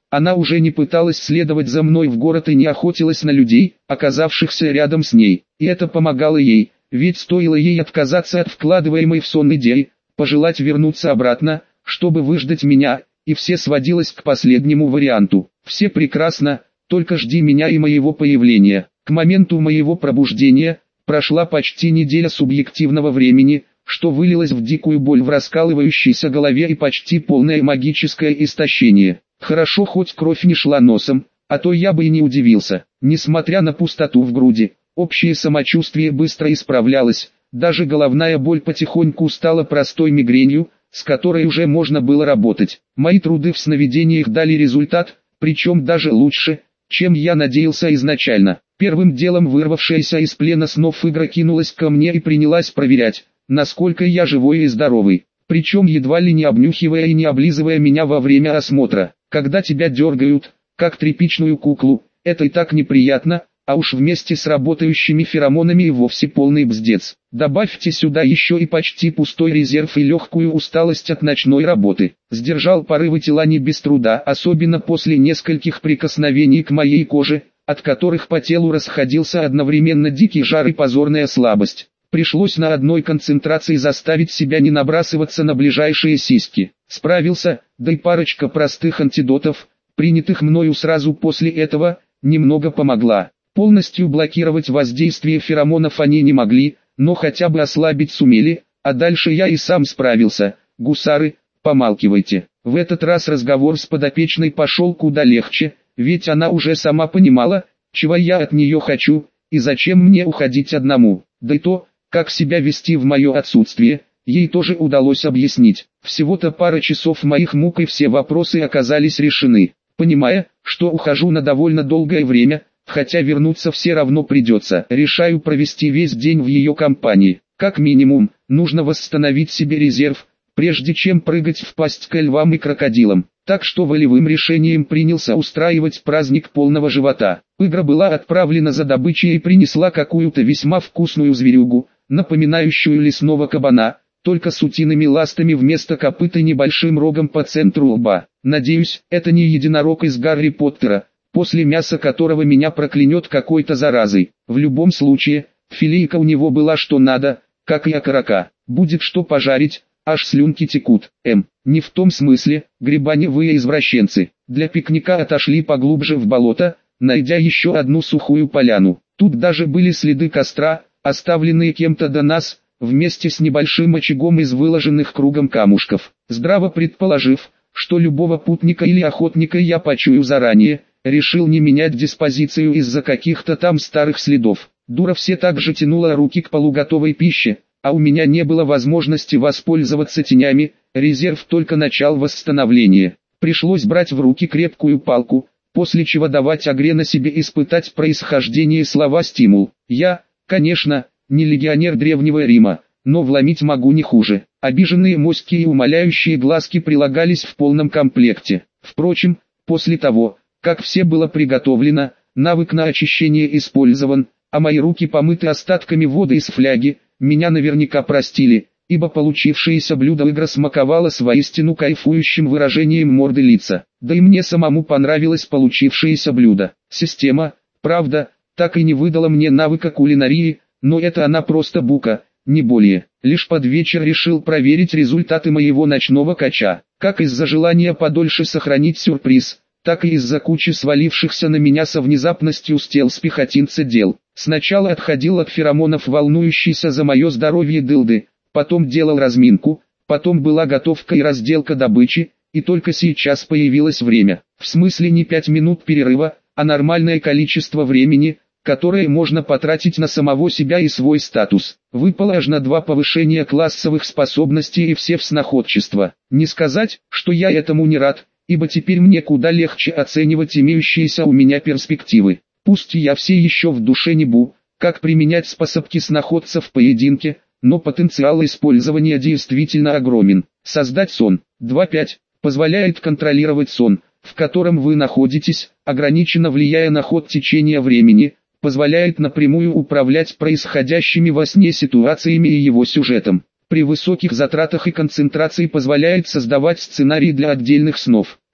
Она уже не пыталась следовать за мной в город и не охотилась на людей, оказавшихся рядом с ней. И это помогало ей, ведь стоило ей отказаться от вкладываемой в сон идеи, пожелать вернуться обратно, чтобы выждать меня, и все сводилось к последнему варианту. Все прекрасно, только жди меня и моего появления. К моменту моего пробуждения прошла почти неделя субъективного времени, что вылилось в дикую боль в раскалывающейся голове и почти полное магическое истощение. Хорошо хоть кровь не шла носом, а то я бы и не удивился. Несмотря на пустоту в груди, общее самочувствие быстро исправлялось, даже головная боль потихоньку стала простой мигренью, с которой уже можно было работать. Мои труды в сновидениях дали результат, причем даже лучше, чем я надеялся изначально. Первым делом вырвавшаяся из плена снов игра кинулась ко мне и принялась проверять, насколько я живой и здоровый. Причем едва ли не обнюхивая и не облизывая меня во время осмотра. Когда тебя дергают, как тряпичную куклу, это и так неприятно, а уж вместе с работающими феромонами и вовсе полный бздец. Добавьте сюда еще и почти пустой резерв и легкую усталость от ночной работы. Сдержал порывы тела не без труда, особенно после нескольких прикосновений к моей коже, от которых по телу расходился одновременно дикий жар и позорная слабость. Пришлось на одной концентрации заставить себя не набрасываться на ближайшие сиськи. Справился, да и парочка простых антидотов, принятых мною сразу после этого, немного помогла. Полностью блокировать воздействие феромонов они не могли, но хотя бы ослабить сумели, а дальше я и сам справился. Гусары, помалкивайте. В этот раз разговор с подопечной пошел куда легче, ведь она уже сама понимала, чего я от нее хочу, и зачем мне уходить одному. Да и то, как себя вести в мое отсутствие, ей тоже удалось объяснить. Всего-то пара часов моих мук и все вопросы оказались решены. Понимая, что ухожу на довольно долгое время, хотя вернуться все равно придется, решаю провести весь день в ее компании. Как минимум, нужно восстановить себе резерв, прежде чем прыгать в пасть к львам и крокодилам. Так что волевым решением принялся устраивать праздник полного живота. Игра была отправлена за добычей и принесла какую-то весьма вкусную зверюгу, напоминающую лесного кабана, только с утиными ластами вместо копыт и небольшим рогом по центру лба. Надеюсь, это не единорог из Гарри Поттера, после мяса которого меня проклянет какой-то заразой. В любом случае, филейка у него была что надо, как и окорока. Будет что пожарить, аж слюнки текут. М. Не в том смысле, грибаневые извращенцы. Для пикника отошли поглубже в болото, найдя еще одну сухую поляну. Тут даже были следы костра, оставленные кем-то до нас, вместе с небольшим очагом из выложенных кругом камушков. Здраво предположив, что любого путника или охотника я почую заранее, решил не менять диспозицию из-за каких-то там старых следов. Дура все так же тянула руки к полуготовой пище, а у меня не было возможности воспользоваться тенями, резерв только начал восстановление. Пришлось брать в руки крепкую палку, после чего давать Агре на себе испытать происхождение слова «стимул». Я, конечно, не легионер Древнего Рима, но вломить могу не хуже. Обиженные моськи и умоляющие глазки прилагались в полном комплекте. Впрочем, после того, как все было приготовлено, навык на очищение использован, а мои руки помыты остатками воды из фляги, меня наверняка простили, ибо получившееся блюдо игра смаковало с воистину кайфующим выражением морды лица. Да и мне самому понравилось получившееся блюдо. Система, правда, так и не выдала мне навыка кулинарии, но это она просто бука, не более. Лишь под вечер решил проверить результаты моего ночного кача. Как из-за желания подольше сохранить сюрприз, так и из-за кучи свалившихся на меня со внезапностью стелс-пехотинца дел. Сначала отходил от феромонов волнующийся за мое здоровье дылды, потом делал разминку, потом была готовка и разделка добычи, и только сейчас появилось время. В смысле не пять минут перерыва, а нормальное количество времени, которое можно потратить на самого себя и свой статус. Выпало аж на два повышения классовых способностей и все в сноходчество. Не сказать, что я этому не рад, ибо теперь мне куда легче оценивать имеющиеся у меня перспективы. Пусть я все еще в душе не бу, как применять способки сноходца в поединке, но потенциал использования действительно огромен. Создать сон. два пять позволяет контролировать сон, в котором вы находитесь, ограниченно влияя на ход течения времени, позволяет напрямую управлять происходящими во сне ситуациями и его сюжетом. При высоких затратах и концентрации позволяет создавать сценарии для отдельных снов.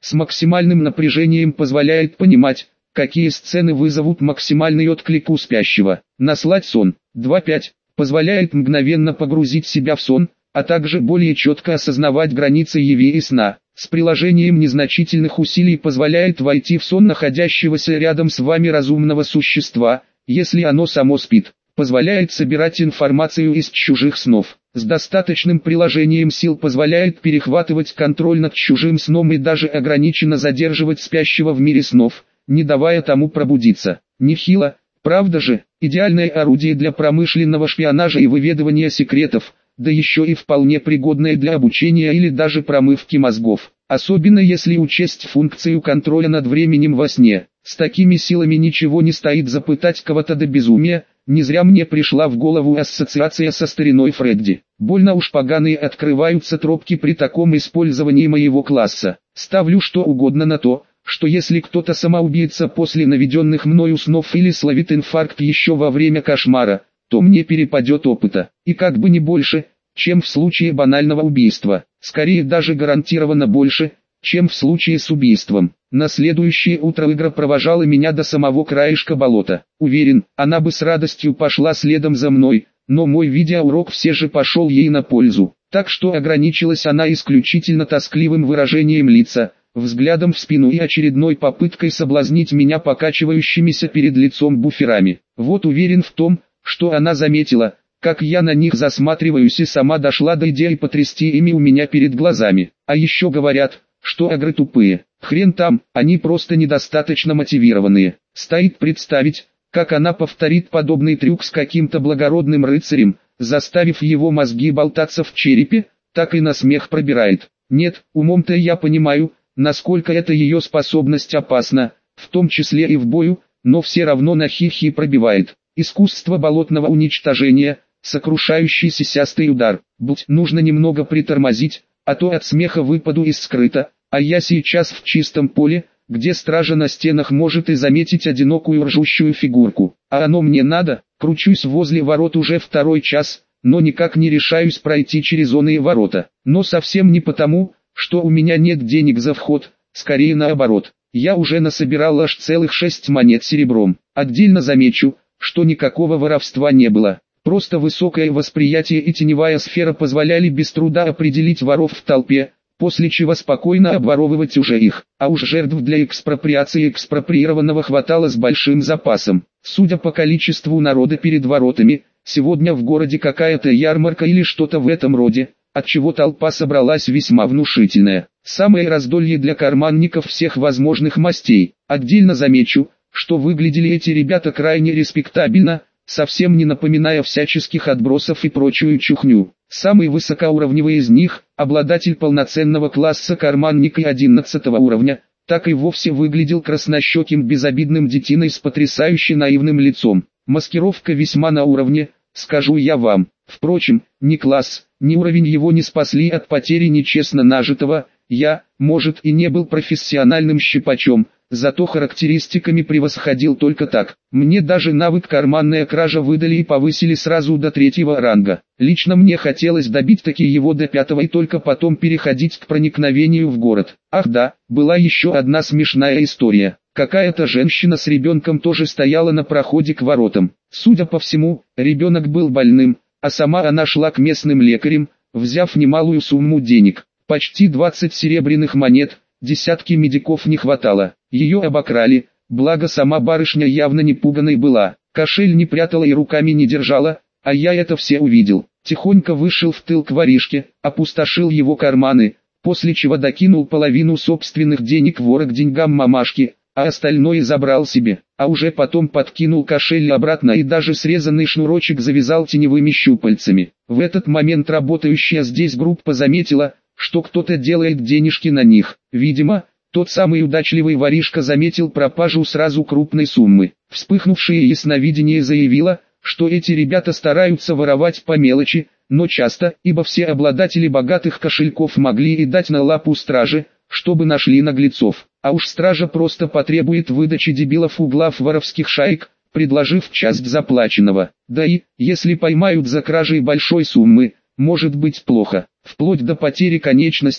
с максимальным напряжением позволяет понимать, какие сцены вызовут максимальный отклик у спящего. Наслать сон. два пять. Позволяет мгновенно погрузить себя в сон, а также более четко осознавать границы яви и сна. С приложением незначительных усилий позволяет войти в сон находящегося рядом с вами разумного существа, если оно само спит. Позволяет собирать информацию из чужих снов. С достаточным приложением сил позволяет перехватывать контроль над чужим сном и даже ограниченно задерживать спящего в мире снов, не давая тому пробудиться. Нехило, правда же, идеальное орудие для промышленного шпионажа и выведывания секретов, да еще и вполне пригодное для обучения или даже промывки мозгов. Особенно если учесть функцию контроля над временем во сне. С такими силами ничего не стоит запытать кого-то до безумия. Не зря мне пришла в голову ассоциация со стариной Фредди. Больно уж поганые открываются тропки при таком использовании моего класса. Ставлю что угодно на то, что если кто-то самоубийца после наведенных мною снов или словит инфаркт еще во время кошмара, то мне перепадет опыта. И как бы не больше, чем в случае банального убийства. Скорее даже гарантированно больше, чем в случае с убийством. На следующее утро Игра провожала меня до самого краешка болота. Уверен, она бы с радостью пошла следом за мной, но мой видеоурок все же пошел ей на пользу. Так что ограничилась она исключительно тоскливым выражением лица, взглядом в спину и очередной попыткой соблазнить меня покачивающимися перед лицом буферами. Вот уверен в том, что она заметила, как я на них засматриваюсь, и сама дошла до идеи потрясти ими у меня перед глазами. А еще говорят, что агры тупые. Хрен там, они просто недостаточно мотивированные. Стоит представить, как она повторит подобный трюк с каким-то благородным рыцарем, заставив его мозги болтаться в черепе, так и на смех пробирает. Нет, умом-то я понимаю, насколько эта ее способность опасна, в том числе и в бою, но все равно на хихи пробивает. Искусство болотного уничтожения, сокрушающий сисястый удар. Будь нужно немного притормозить, а то от смеха выпаду из скрыта, а я сейчас в чистом поле, где стража на стенах может и заметить одинокую ржущую фигурку. А оно мне надо, кручусь возле ворот уже второй час, но никак не решаюсь пройти через оные ворота. Но совсем не потому, что у меня нет денег за вход, скорее наоборот. Я уже насобирал аж целых шесть монет серебром. Отдельно замечу, что никакого воровства не было. Просто высокое восприятие и теневая сфера позволяли без труда определить воров в толпе, после чего спокойно обворовывать уже их. А уж жертв для экспроприации экспроприированного хватало с большим запасом. Судя по количеству народа перед воротами, сегодня в городе какая-то ярмарка или что-то в этом роде, отчего толпа собралась весьма внушительная. Самое раздолье для карманников всех возможных мастей. Отдельно замечу, что выглядели эти ребята крайне респектабельно, совсем не напоминая всяческих отбросов и прочую чухню. Самый высокоуровневый из них, обладатель полноценного класса карманника одиннадцатого уровня, так и вовсе выглядел краснощеким безобидным детиной с потрясающе наивным лицом. Маскировка весьма на уровне, скажу я вам. Впрочем, ни класс, ни уровень его не спасли от потери нечестно нажитого. Я, может, и не был профессиональным щипачом, зато характеристиками превосходил только так. Мне даже навык карманная кража выдали и повысили сразу до третьего ранга. Лично мне хотелось добить таки его до пятого и только потом переходить к проникновению в город. Ах да, была еще одна смешная история. Какая-то женщина с ребенком тоже стояла на проходе к воротам. Судя по всему, ребенок был больным, а сама она шла к местным лекарям, взяв немалую сумму денег. Почти двадцать серебряных монет, десятки медиков не хватало. Ее обокрали, благо сама барышня явно не пуганой была. Кошель не прятала и руками не держала, а я это все увидел. Тихонько вышел в тыл к воришке, опустошил его карманы, после чего докинул половину собственных денег вора к деньгам мамашки, а остальное забрал себе. А уже потом подкинул кошель обратно и даже срезанный шнурочек завязал теневыми щупальцами. В этот момент работающая здесь группа заметила, что кто-то делает денежки на них. Видимо, тот самый удачливый воришка заметил пропажу сразу крупной суммы. Вспыхнувшее ясновидение заявило, что эти ребята стараются воровать по мелочи, но часто, ибо все обладатели богатых кошельков могли и дать на лапу страже, чтобы нашли наглецов. А уж стража просто потребует выдачи дебилов у глав воровских шаек, предложив часть заплаченного. Да и, если поймают за кражей большой суммы, может быть плохо, вплоть до потери конечностей,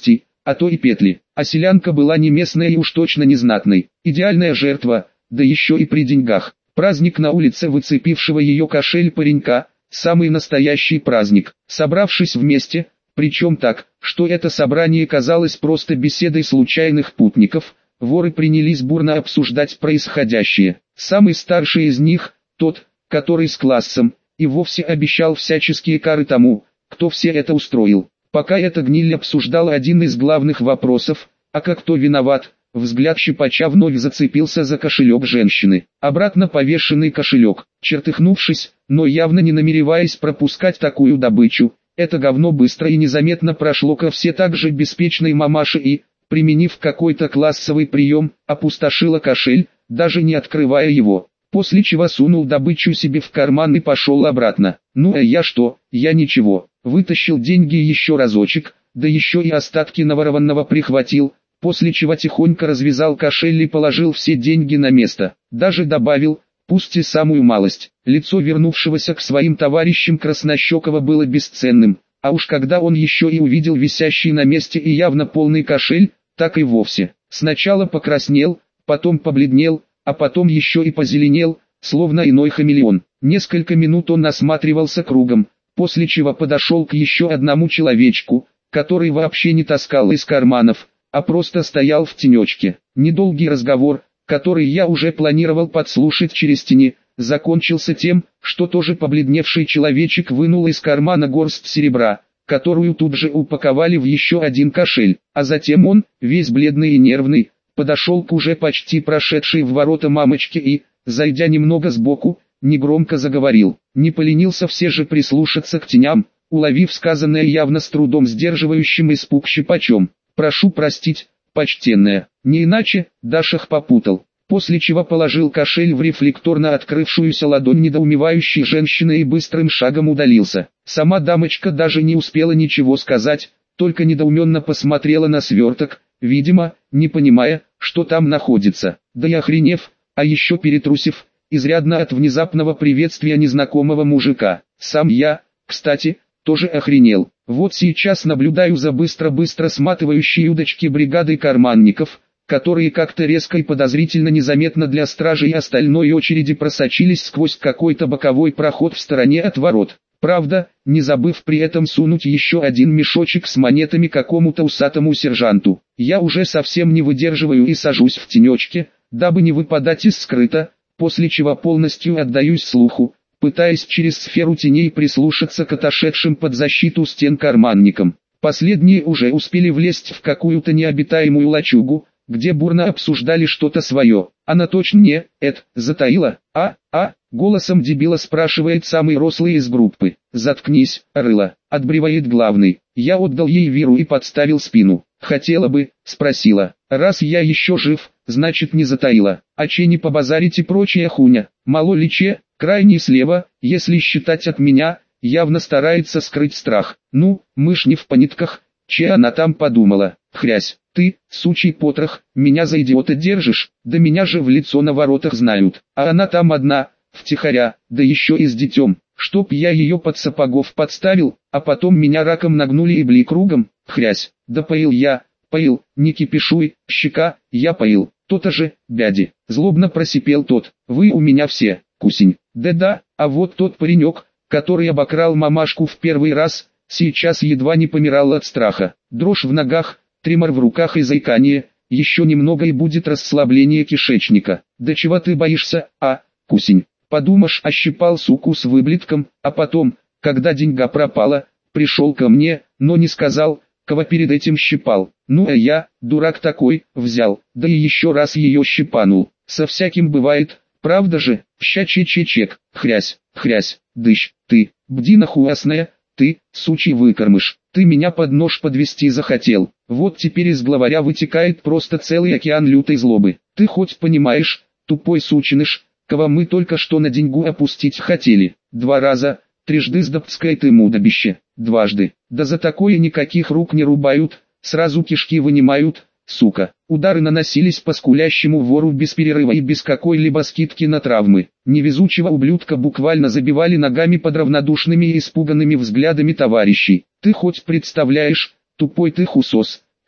а то и петли. А селянка была не местная и уж точно не знатной. Идеальная жертва, да еще и при деньгах. Праздник на улице выцепившего ее кошель паренька, самый настоящий праздник. Собравшись вместе, причем так, что это собрание казалось просто беседой случайных путников, воры принялись бурно обсуждать происходящее. Самый старший из них, тот, который с классом, и вовсе обещал всяческие кары тому, кто все это устроил. Пока эта гниль обсуждала один из главных вопросов, а как кто виноват, взгляд щипача вновь зацепился за кошелек женщины. Обратно повешенный кошелек. Чертыхнувшись, но явно не намереваясь пропускать такую добычу, это говно быстро и незаметно прошло ко все так же беспечной мамаше и, применив какой-то классовый прием, опустошило кошель, даже не открывая его. После чего сунул добычу себе в карман и пошел обратно. Ну а я что, я ничего. Вытащил деньги еще разочек, да еще и остатки наворованного прихватил, после чего тихонько развязал кошель и положил все деньги на место. Даже добавил, пусть и самую малость. Лицо вернувшегося к своим товарищам Краснощекова было бесценным, а уж когда он еще и увидел висящий на месте и явно полный кошель, так и вовсе. Сначала покраснел, потом побледнел, а потом еще и позеленел, словно иной хамелеон. Несколько минут он осматривался кругом, после чего подошел к еще одному человечку, который вообще не таскал из карманов, а просто стоял в тенечке. Недолгий разговор, который я уже планировал подслушать через тени, закончился тем, что тоже побледневший человечек вынул из кармана горсть серебра, которую тут же упаковали в еще один кошель, а затем он, весь бледный и нервный, подошел к уже почти прошедшей в ворота мамочке и, зайдя немного сбоку, негромко заговорил. Не поленился все же прислушаться к теням, уловив сказанное явно с трудом сдерживающим испуг щипачом. «Прошу простить, почтенная, не иначе, Дашах попутал». После чего положил кошель в рефлекторно открывшуюся ладонь недоумевающей женщины и быстрым шагом удалился. Сама дамочка даже не успела ничего сказать, только недоуменно посмотрела на сверток, видимо, не понимая, что там находится. Да и охренев, а еще перетрусив, изрядно от внезапного приветствия незнакомого мужика. Сам я, кстати, тоже охренел. Вот сейчас наблюдаю за быстро-быстро сматывающей удочки бригадой карманников, которые как-то резко и подозрительно незаметно для стражи и остальной очереди просочились сквозь какой-то боковой проход в стороне от ворот. Правда, не забыв при этом сунуть еще один мешочек с монетами какому-то усатому сержанту. Я уже совсем не выдерживаю и сажусь в тенечке, дабы не выпадать из скрыта, после чего полностью отдаюсь слуху, пытаясь через сферу теней прислушаться к отошедшим под защиту стен карманникам. Последние уже успели влезть в какую-то необитаемую лачугу, где бурно обсуждали что-то свое. Она точно не, эт, затаила, а, а, голосом дебила спрашивает самый рослый из группы. «Заткнись, рыла», отбревает главный. Я отдал ей виру и подставил спину. «Хотела бы», спросила. «Раз я еще жив, значит не затаила. А че не побазарить и прочая хуйня. Мало ли че, крайний слева, если считать от меня, явно старается скрыть страх. Ну, мышь не в понитках, че она там подумала. Хрясь. Ты, сучий потрох, меня за идиота держишь, да меня же в лицо на воротах знают, а она там одна, втихаря, да еще и с детем, чтоб я ее под сапогов подставил, а потом меня раком нагнули и бли кругом, хрясь, да поил я, поил, не кипишуй, щека, я поил, то-то же, бяди, злобно просипел тот, вы у меня все, кусень, да-да, а вот тот паренек, который обокрал мамашку в первый раз, сейчас едва не помирал от страха, дрожь в ногах, тремор в руках и заикание, еще немного и будет расслабление кишечника. Да чего ты боишься, а, кусень? Подумаешь, ощипал суку с выблетком, а потом, когда деньга пропала, пришел ко мне, но не сказал, кого перед этим щипал. Ну а я, дурак такой, взял, да и еще раз ее щипанул. Со всяким бывает, правда же? Ща-че-че-чек, хрясь, хрясь, дыщ, ты, бдина хуасная, ты, сучий выкормыш, ты меня под нож подвести захотел. Вот теперь из главаря вытекает просто целый океан лютой злобы. Ты хоть понимаешь, тупой сученыш, кого мы только что на деньгу опустить хотели. Два раза, трижды сдобское ты мудобище, дважды. Да за такое никаких рук не рубают, сразу кишки вынимают, сука. Удары наносились по скулящему вору без перерыва и без какой-либо скидки на травмы. Невезучего ублюдка буквально забивали ногами под равнодушными и испуганными взглядами товарищей. Ты хоть представляешь, тупой ты хусос,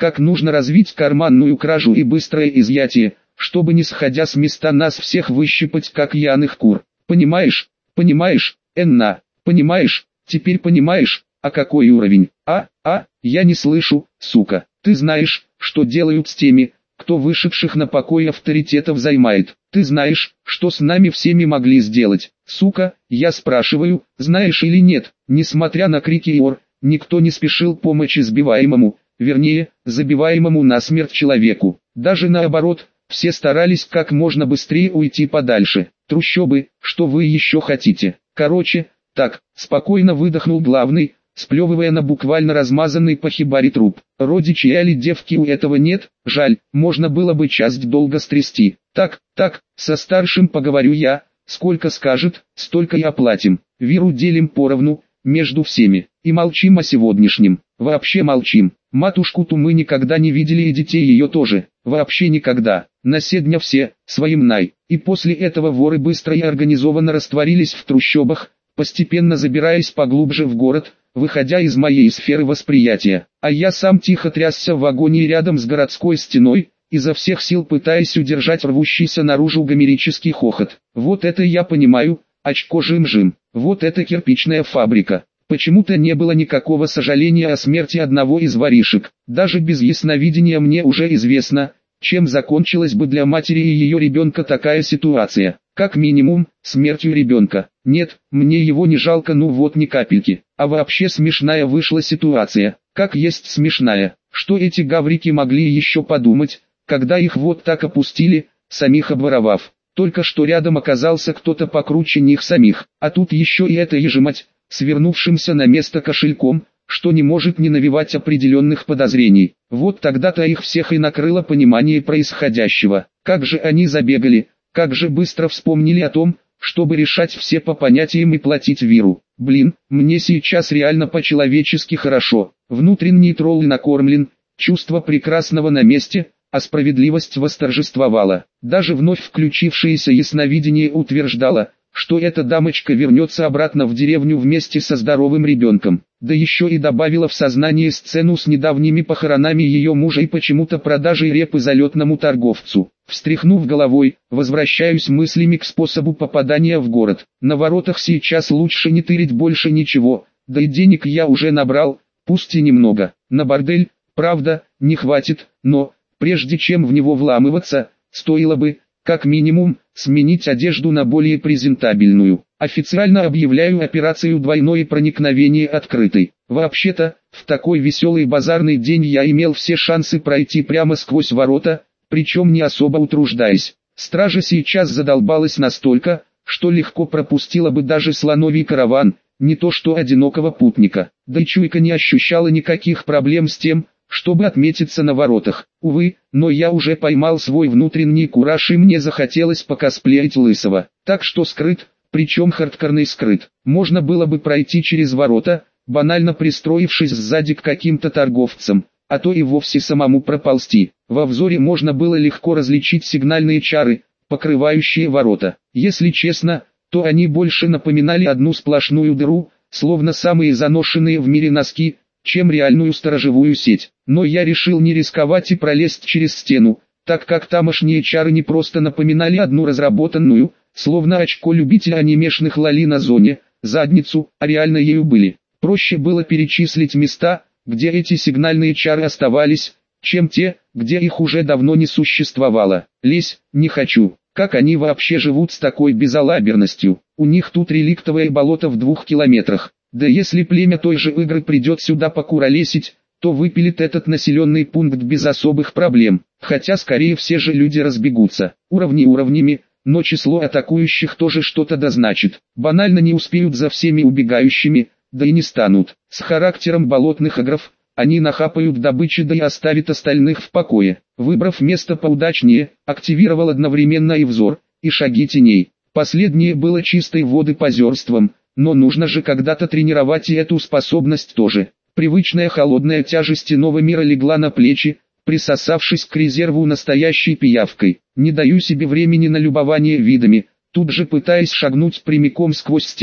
как нужно развить карманную кражу и быстрое изъятие, чтобы не сходя с места нас всех выщипать как яных кур. Понимаешь? Понимаешь, Энна? Понимаешь? Теперь понимаешь, а какой уровень? А, а, я не слышу, сука. Ты знаешь, что делают с теми, кто вышедших на покой авторитетов займает. Ты знаешь, что с нами всеми могли сделать. Сука, я спрашиваю, знаешь или нет? Несмотря на крики и ор, никто не спешил помочь избиваемому, вернее, забиваемому насмерть человеку. Даже наоборот, все старались как можно быстрее уйти подальше. Трущобы, что вы еще хотите? Короче, так, спокойно выдохнул главный, сплевывая на буквально размазанный по хибаре труп. Родичей али девки у этого нет, жаль, можно было бы часть долго стрясти. Так, так, со старшим поговорю я, сколько скажет, столько и оплатим. Виру делим поровну, между всеми. И молчим о сегодняшнем, вообще молчим. Матушку-ту мы никогда не видели и детей ее тоже, вообще никогда. На седня все, своим най. И после этого воры быстро и организованно растворились в трущобах, постепенно забираясь поглубже в город, выходя из моей сферы восприятия. А я сам тихо трясся в вагоне рядом с городской стеной, изо всех сил пытаясь удержать рвущийся наружу гомерический хохот. Вот это я понимаю, очко жим-жим, вот это кирпичная фабрика. Почему-то не было никакого сожаления о смерти одного из воришек. Даже без ясновидения мне уже известно, чем закончилась бы для матери и ее ребенка такая ситуация. Как минимум, смертью ребенка. Нет, мне его не жалко, ну вот ни капельки. А вообще смешная вышла ситуация. Как есть смешная. Что эти гаврики могли еще подумать, когда их вот так опустили, самих обворовав. Только что рядом оказался кто-то покруче них самих. А тут еще и эта ежемать, свернувшимся на место кошельком, что не может не навевать определенных подозрений. Вот тогда-то их всех и накрыло понимание происходящего. Как же они забегали, как же быстро вспомнили о том, чтобы решать все по понятиям и платить Виру. Блин, мне сейчас реально по-человечески хорошо. Внутренний тролл накормлен, чувство прекрасного на месте, а справедливость восторжествовала. Даже вновь включившееся ясновидение утверждало, что эта дамочка вернется обратно в деревню вместе со здоровым ребенком. Да еще и добавила в сознание сцену с недавними похоронами ее мужа и почему-то продажей репы залетному торговцу. Встряхнув головой, возвращаюсь мыслями к способу попадания в город. На воротах сейчас лучше не тырить больше ничего, да и денег я уже набрал, пусть и немного. На бордель, правда, не хватит, но, прежде чем в него вламываться, стоило бы, как минимум, сменить одежду на более презентабельную. Официально объявляю операцию «Двойное проникновение» открытой. Вообще-то, в такой веселый базарный день я имел все шансы пройти прямо сквозь ворота, причем не особо утруждаясь. Стража сейчас задолбалась настолько, что легко пропустила бы даже слоновий караван, не то что одинокого путника. Да и чуйка не ощущала никаких проблем с тем, чтобы отметиться на воротах. Увы, но я уже поймал свой внутренний кураж и мне захотелось покосплеить Лысого. Так что скрыт, причем хардкорный скрыт. Можно было бы пройти через ворота, банально пристроившись сзади к каким-то торговцам, а то и вовсе самому проползти. Во взоре можно было легко различить сигнальные чары, покрывающие ворота. Если честно, то они больше напоминали одну сплошную дыру, словно самые заношенные в мире носки, чем реальную сторожевую сеть. Но я решил не рисковать и пролезть через стену, так как тамошние чары не просто напоминали одну разработанную, словно очко любителя анимешных лали на зоне, задницу, а реально ею были. Проще было перечислить места, где эти сигнальные чары оставались, чем те, где их уже давно не существовало. Лезь, не хочу. Как они вообще живут с такой безалаберностью? У них тут реликтовое болото в двух километрах. Да если племя той же игры придет сюда покуролесить, то выпилит этот населенный пункт без особых проблем. Хотя скорее все же люди разбегутся. Уровни уровнями, но число атакующих тоже что-то дозначит. Банально не успеют за всеми убегающими, да и не станут. С характером болотных игров, они нахапают добычи да и оставят остальных в покое. Выбрав место поудачнее, активировал одновременно и взор, и шаги теней. Последнее было чистой воды позерством, но нужно же когда-то тренировать и эту способность тоже. Привычная холодная тяжесть иного мира легла на плечи, присосавшись к резерву настоящей пиявкой. Не даю себе времени на любование видами, тут же пытаясь шагнуть прямиком сквозь стену,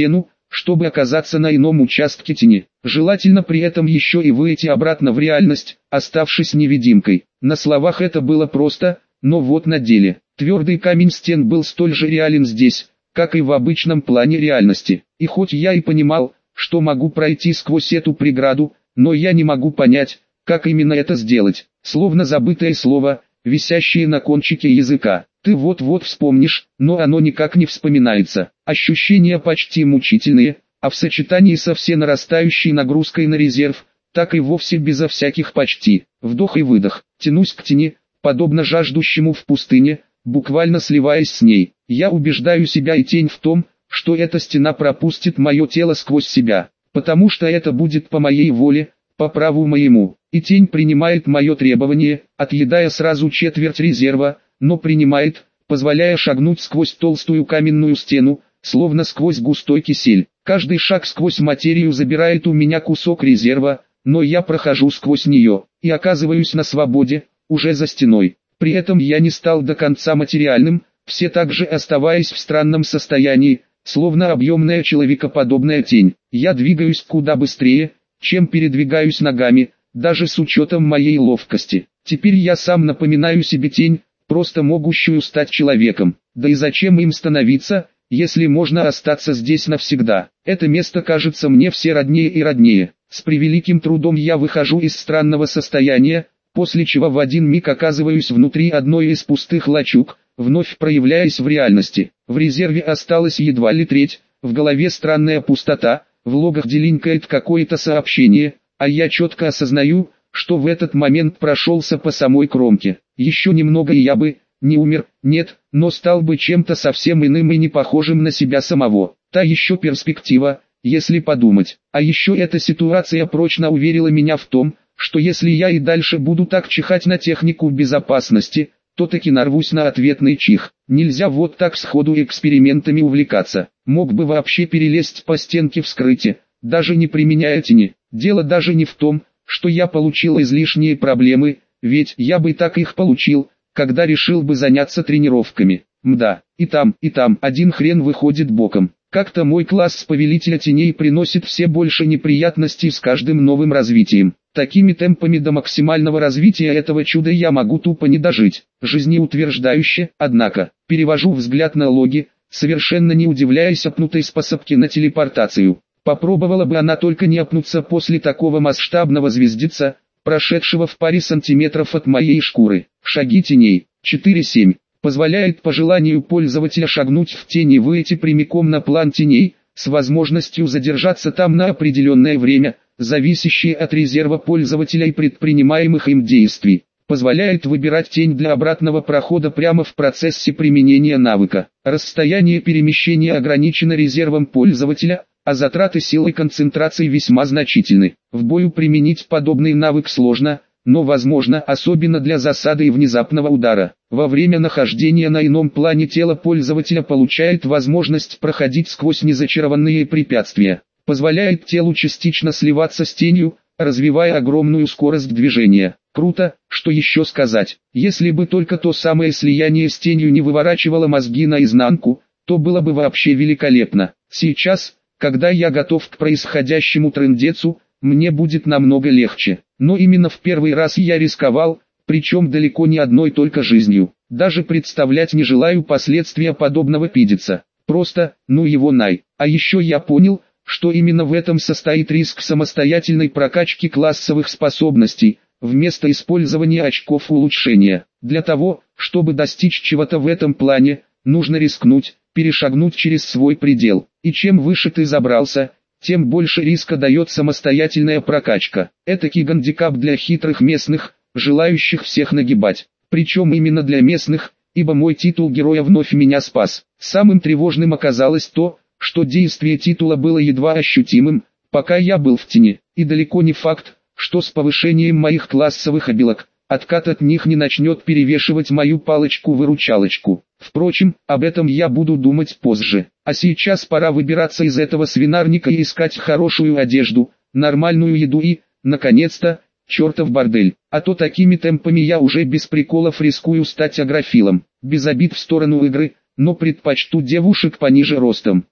чтобы оказаться на ином участке тени. Желательно при этом еще и выйти обратно в реальность, оставшись невидимкой. На словах это было просто, но вот на деле. Твердый камень стен был столь же реален здесь, как и в обычном плане реальности. И хоть я и понимал, что могу пройти сквозь эту преграду, но я не могу понять, как именно это сделать. Словно забытое слово, висящее на кончике языка. Ты вот-вот вспомнишь, но оно никак не вспоминается. Ощущения почти мучительные, а в сочетании со всенарастающей нагрузкой на резерв, так и вовсе безо всяких почти. Вдох и выдох. Тянусь к тени, подобно жаждущему в пустыне, буквально сливаясь с ней. Я убеждаю себя и тень в том, что эта стена пропустит мое тело сквозь себя, потому что это будет по моей воле, по праву моему. И тень принимает мое требование, отъедая сразу четверть резерва, но принимает, позволяя шагнуть сквозь толстую каменную стену, словно сквозь густой кисель. Каждый шаг сквозь материю забирает у меня кусок резерва, но я прохожу сквозь нее, и оказываюсь на свободе, уже за стеной. При этом я не стал до конца материальным, все так же оставаясь в странном состоянии, словно объемная человекоподобная тень. Я двигаюсь куда быстрее, чем передвигаюсь ногами, даже с учетом моей ловкости. Теперь я сам напоминаю себе тень, просто могущую стать человеком. Да и зачем им становиться, если можно остаться здесь навсегда? Это место кажется мне все роднее и роднее. С превеликим трудом я выхожу из странного состояния, после чего в один миг оказываюсь внутри одной из пустых лачуг, вновь проявляясь в реальности. В резерве осталась едва ли треть, в голове странная пустота, в логах делинкает какое-то сообщение, а я четко осознаю, что в этот момент прошелся по самой кромке. Еще немного и я бы не умер, нет, но стал бы чем-то совсем иным и не похожим на себя самого. Та еще перспектива, если подумать. А еще эта ситуация прочно уверила меня в том, что если я и дальше буду так чихать на технику безопасности, то таки нарвусь на ответный чих. Нельзя вот так сходу экспериментами увлекаться. Мог бы вообще перелезть по стенке вскрытия, даже не применяя тени. Дело даже не в том, что я получил излишние проблемы, ведь я бы так их получил, когда решил бы заняться тренировками. Мда, и там, и там один хрен выходит боком. Как-то мой класс Повелителя Теней приносит все больше неприятностей с каждым новым развитием. Такими темпами до максимального развития этого чуда я могу тупо не дожить. Жизнеутверждающе, однако, перевожу взгляд на логи, совершенно не удивляясь опнутой способке на телепортацию. Попробовала бы она только не опнуться после такого масштабного звездеца, прошедшего в паре сантиметров от моей шкуры. Шаги теней. четыре семь. Позволяет по желанию пользователя шагнуть в тень и выйти прямиком на план теней, с возможностью задержаться там на определенное время, зависящее от резерва пользователя и предпринимаемых им действий. Позволяет выбирать тень для обратного прохода прямо в процессе применения навыка. Расстояние перемещения ограничено резервом пользователя, а затраты сил и концентрации весьма значительны. В бою применить подобный навык сложно, но возможно, особенно для засады и внезапного удара. Во время нахождения на ином плане тело пользователя получает возможность проходить сквозь незачарованные препятствия. Позволяет телу частично сливаться с тенью, развивая огромную скорость движения. Круто, что еще сказать. Если бы только то самое слияние с тенью не выворачивало мозги наизнанку, то было бы вообще великолепно. Сейчас, когда я готов к происходящему трындецу, мне будет намного легче. Но именно в первый раз я рисковал, причем далеко не одной только жизнью. Даже представлять не желаю последствия подобного пидеца. Просто, ну его най. А еще я понял, что именно в этом состоит риск самостоятельной прокачки классовых способностей, вместо использования очков улучшения. Для того, чтобы достичь чего-то в этом плане, нужно рискнуть, перешагнуть через свой предел. И чем выше ты забрался, тем больше риска дает самостоятельная прокачка. Это гандикап для хитрых местных, желающих всех нагибать. Причем именно для местных, ибо мой титул героя вновь меня спас. Самым тревожным оказалось то, что действие титула было едва ощутимым, пока я был в тени. И далеко не факт, что с повышением моих классовых обилок, откат от них не начнет перевешивать мою палочку-выручалочку. Впрочем, об этом я буду думать позже. А сейчас пора выбираться из этого свинарника и искать хорошую одежду, нормальную еду и, наконец-то, чертов бордель. А то такими темпами я уже без приколов рискую стать агрофилом. Без обид в сторону игры, но предпочту девушек пониже ростом.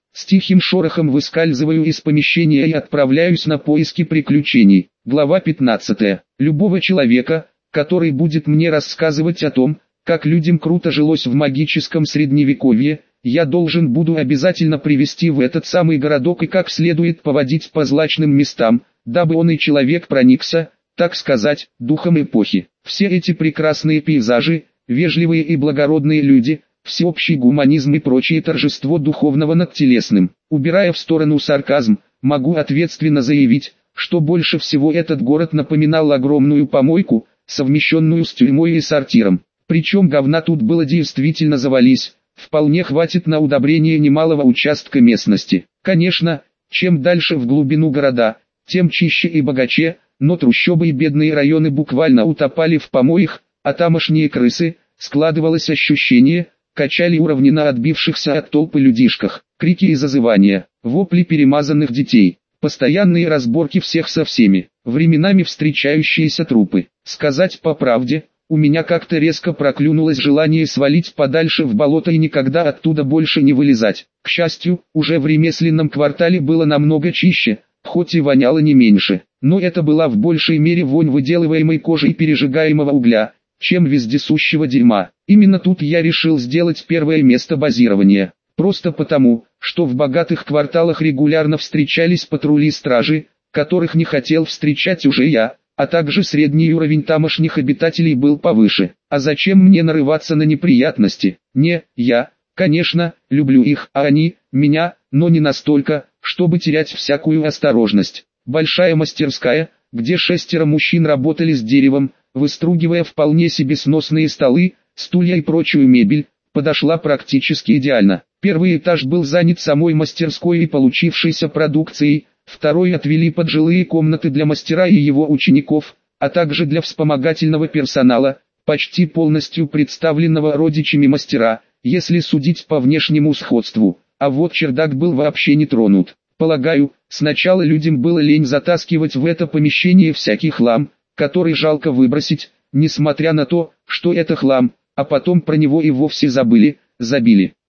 С тихим шорохом выскальзываю из помещения и отправляюсь на поиски приключений. Глава пятнадцатая. Любого человека, который будет мне рассказывать о том, как людям круто жилось в магическом средневековье, я должен буду обязательно привести в этот самый городок и как следует поводить по злачным местам, дабы он и человек проникся, так сказать, духом эпохи. Все эти прекрасные пейзажи, вежливые и благородные люди, всеобщий гуманизм и прочее торжество духовного над телесным. Убирая в сторону сарказм, могу ответственно заявить, что больше всего этот город напоминал огромную помойку, совмещенную с тюрьмой и сортиром. Причем говна тут было действительно завались, вполне хватит на удобрение немалого участка местности. Конечно, чем дальше в глубину города, тем чище и богаче, но трущобы и бедные районы буквально утопали в помоях, а тамошние крысы, складывалось ощущение, качали уровни на отбившихся от толпы людишках, крики и зазывания, вопли перемазанных детей, постоянные разборки всех со всеми, временами встречающиеся трупы. Сказать по правде, у меня как-то резко проклюнулось желание свалить подальше в болото и никогда оттуда больше не вылезать. К счастью, уже в ремесленном квартале было намного чище, хоть и воняло не меньше, но это была в большей мере вонь выделываемой кожи и пережигаемого угля, чем вездесущего дерьма. Именно тут я решил сделать первое место базирования. Просто потому, что в богатых кварталах регулярно встречались патрули стражи, которых не хотел встречать уже я, а также средний уровень тамошних обитателей был повыше. А зачем мне нарываться на неприятности? Не, я, конечно, люблю их, а они, меня, но не настолько, чтобы терять всякую осторожность. Большая мастерская, где шестеро мужчин работали с деревом, выстругивая вполне себе сносные столы, стулья и прочую мебель, подошла практически идеально. Первый этаж был занят самой мастерской и получившейся продукцией, второй отвели под жилые комнаты для мастера и его учеников, а также для вспомогательного персонала, почти полностью представленного родичами мастера, если судить по внешнему сходству, а вот чердак был вообще не тронут. Полагаю, сначала людям было лень затаскивать в это помещение всякий хлам, который жалко выбросить, несмотря на то, что это хлам, а потом про него и вовсе забыли, забили.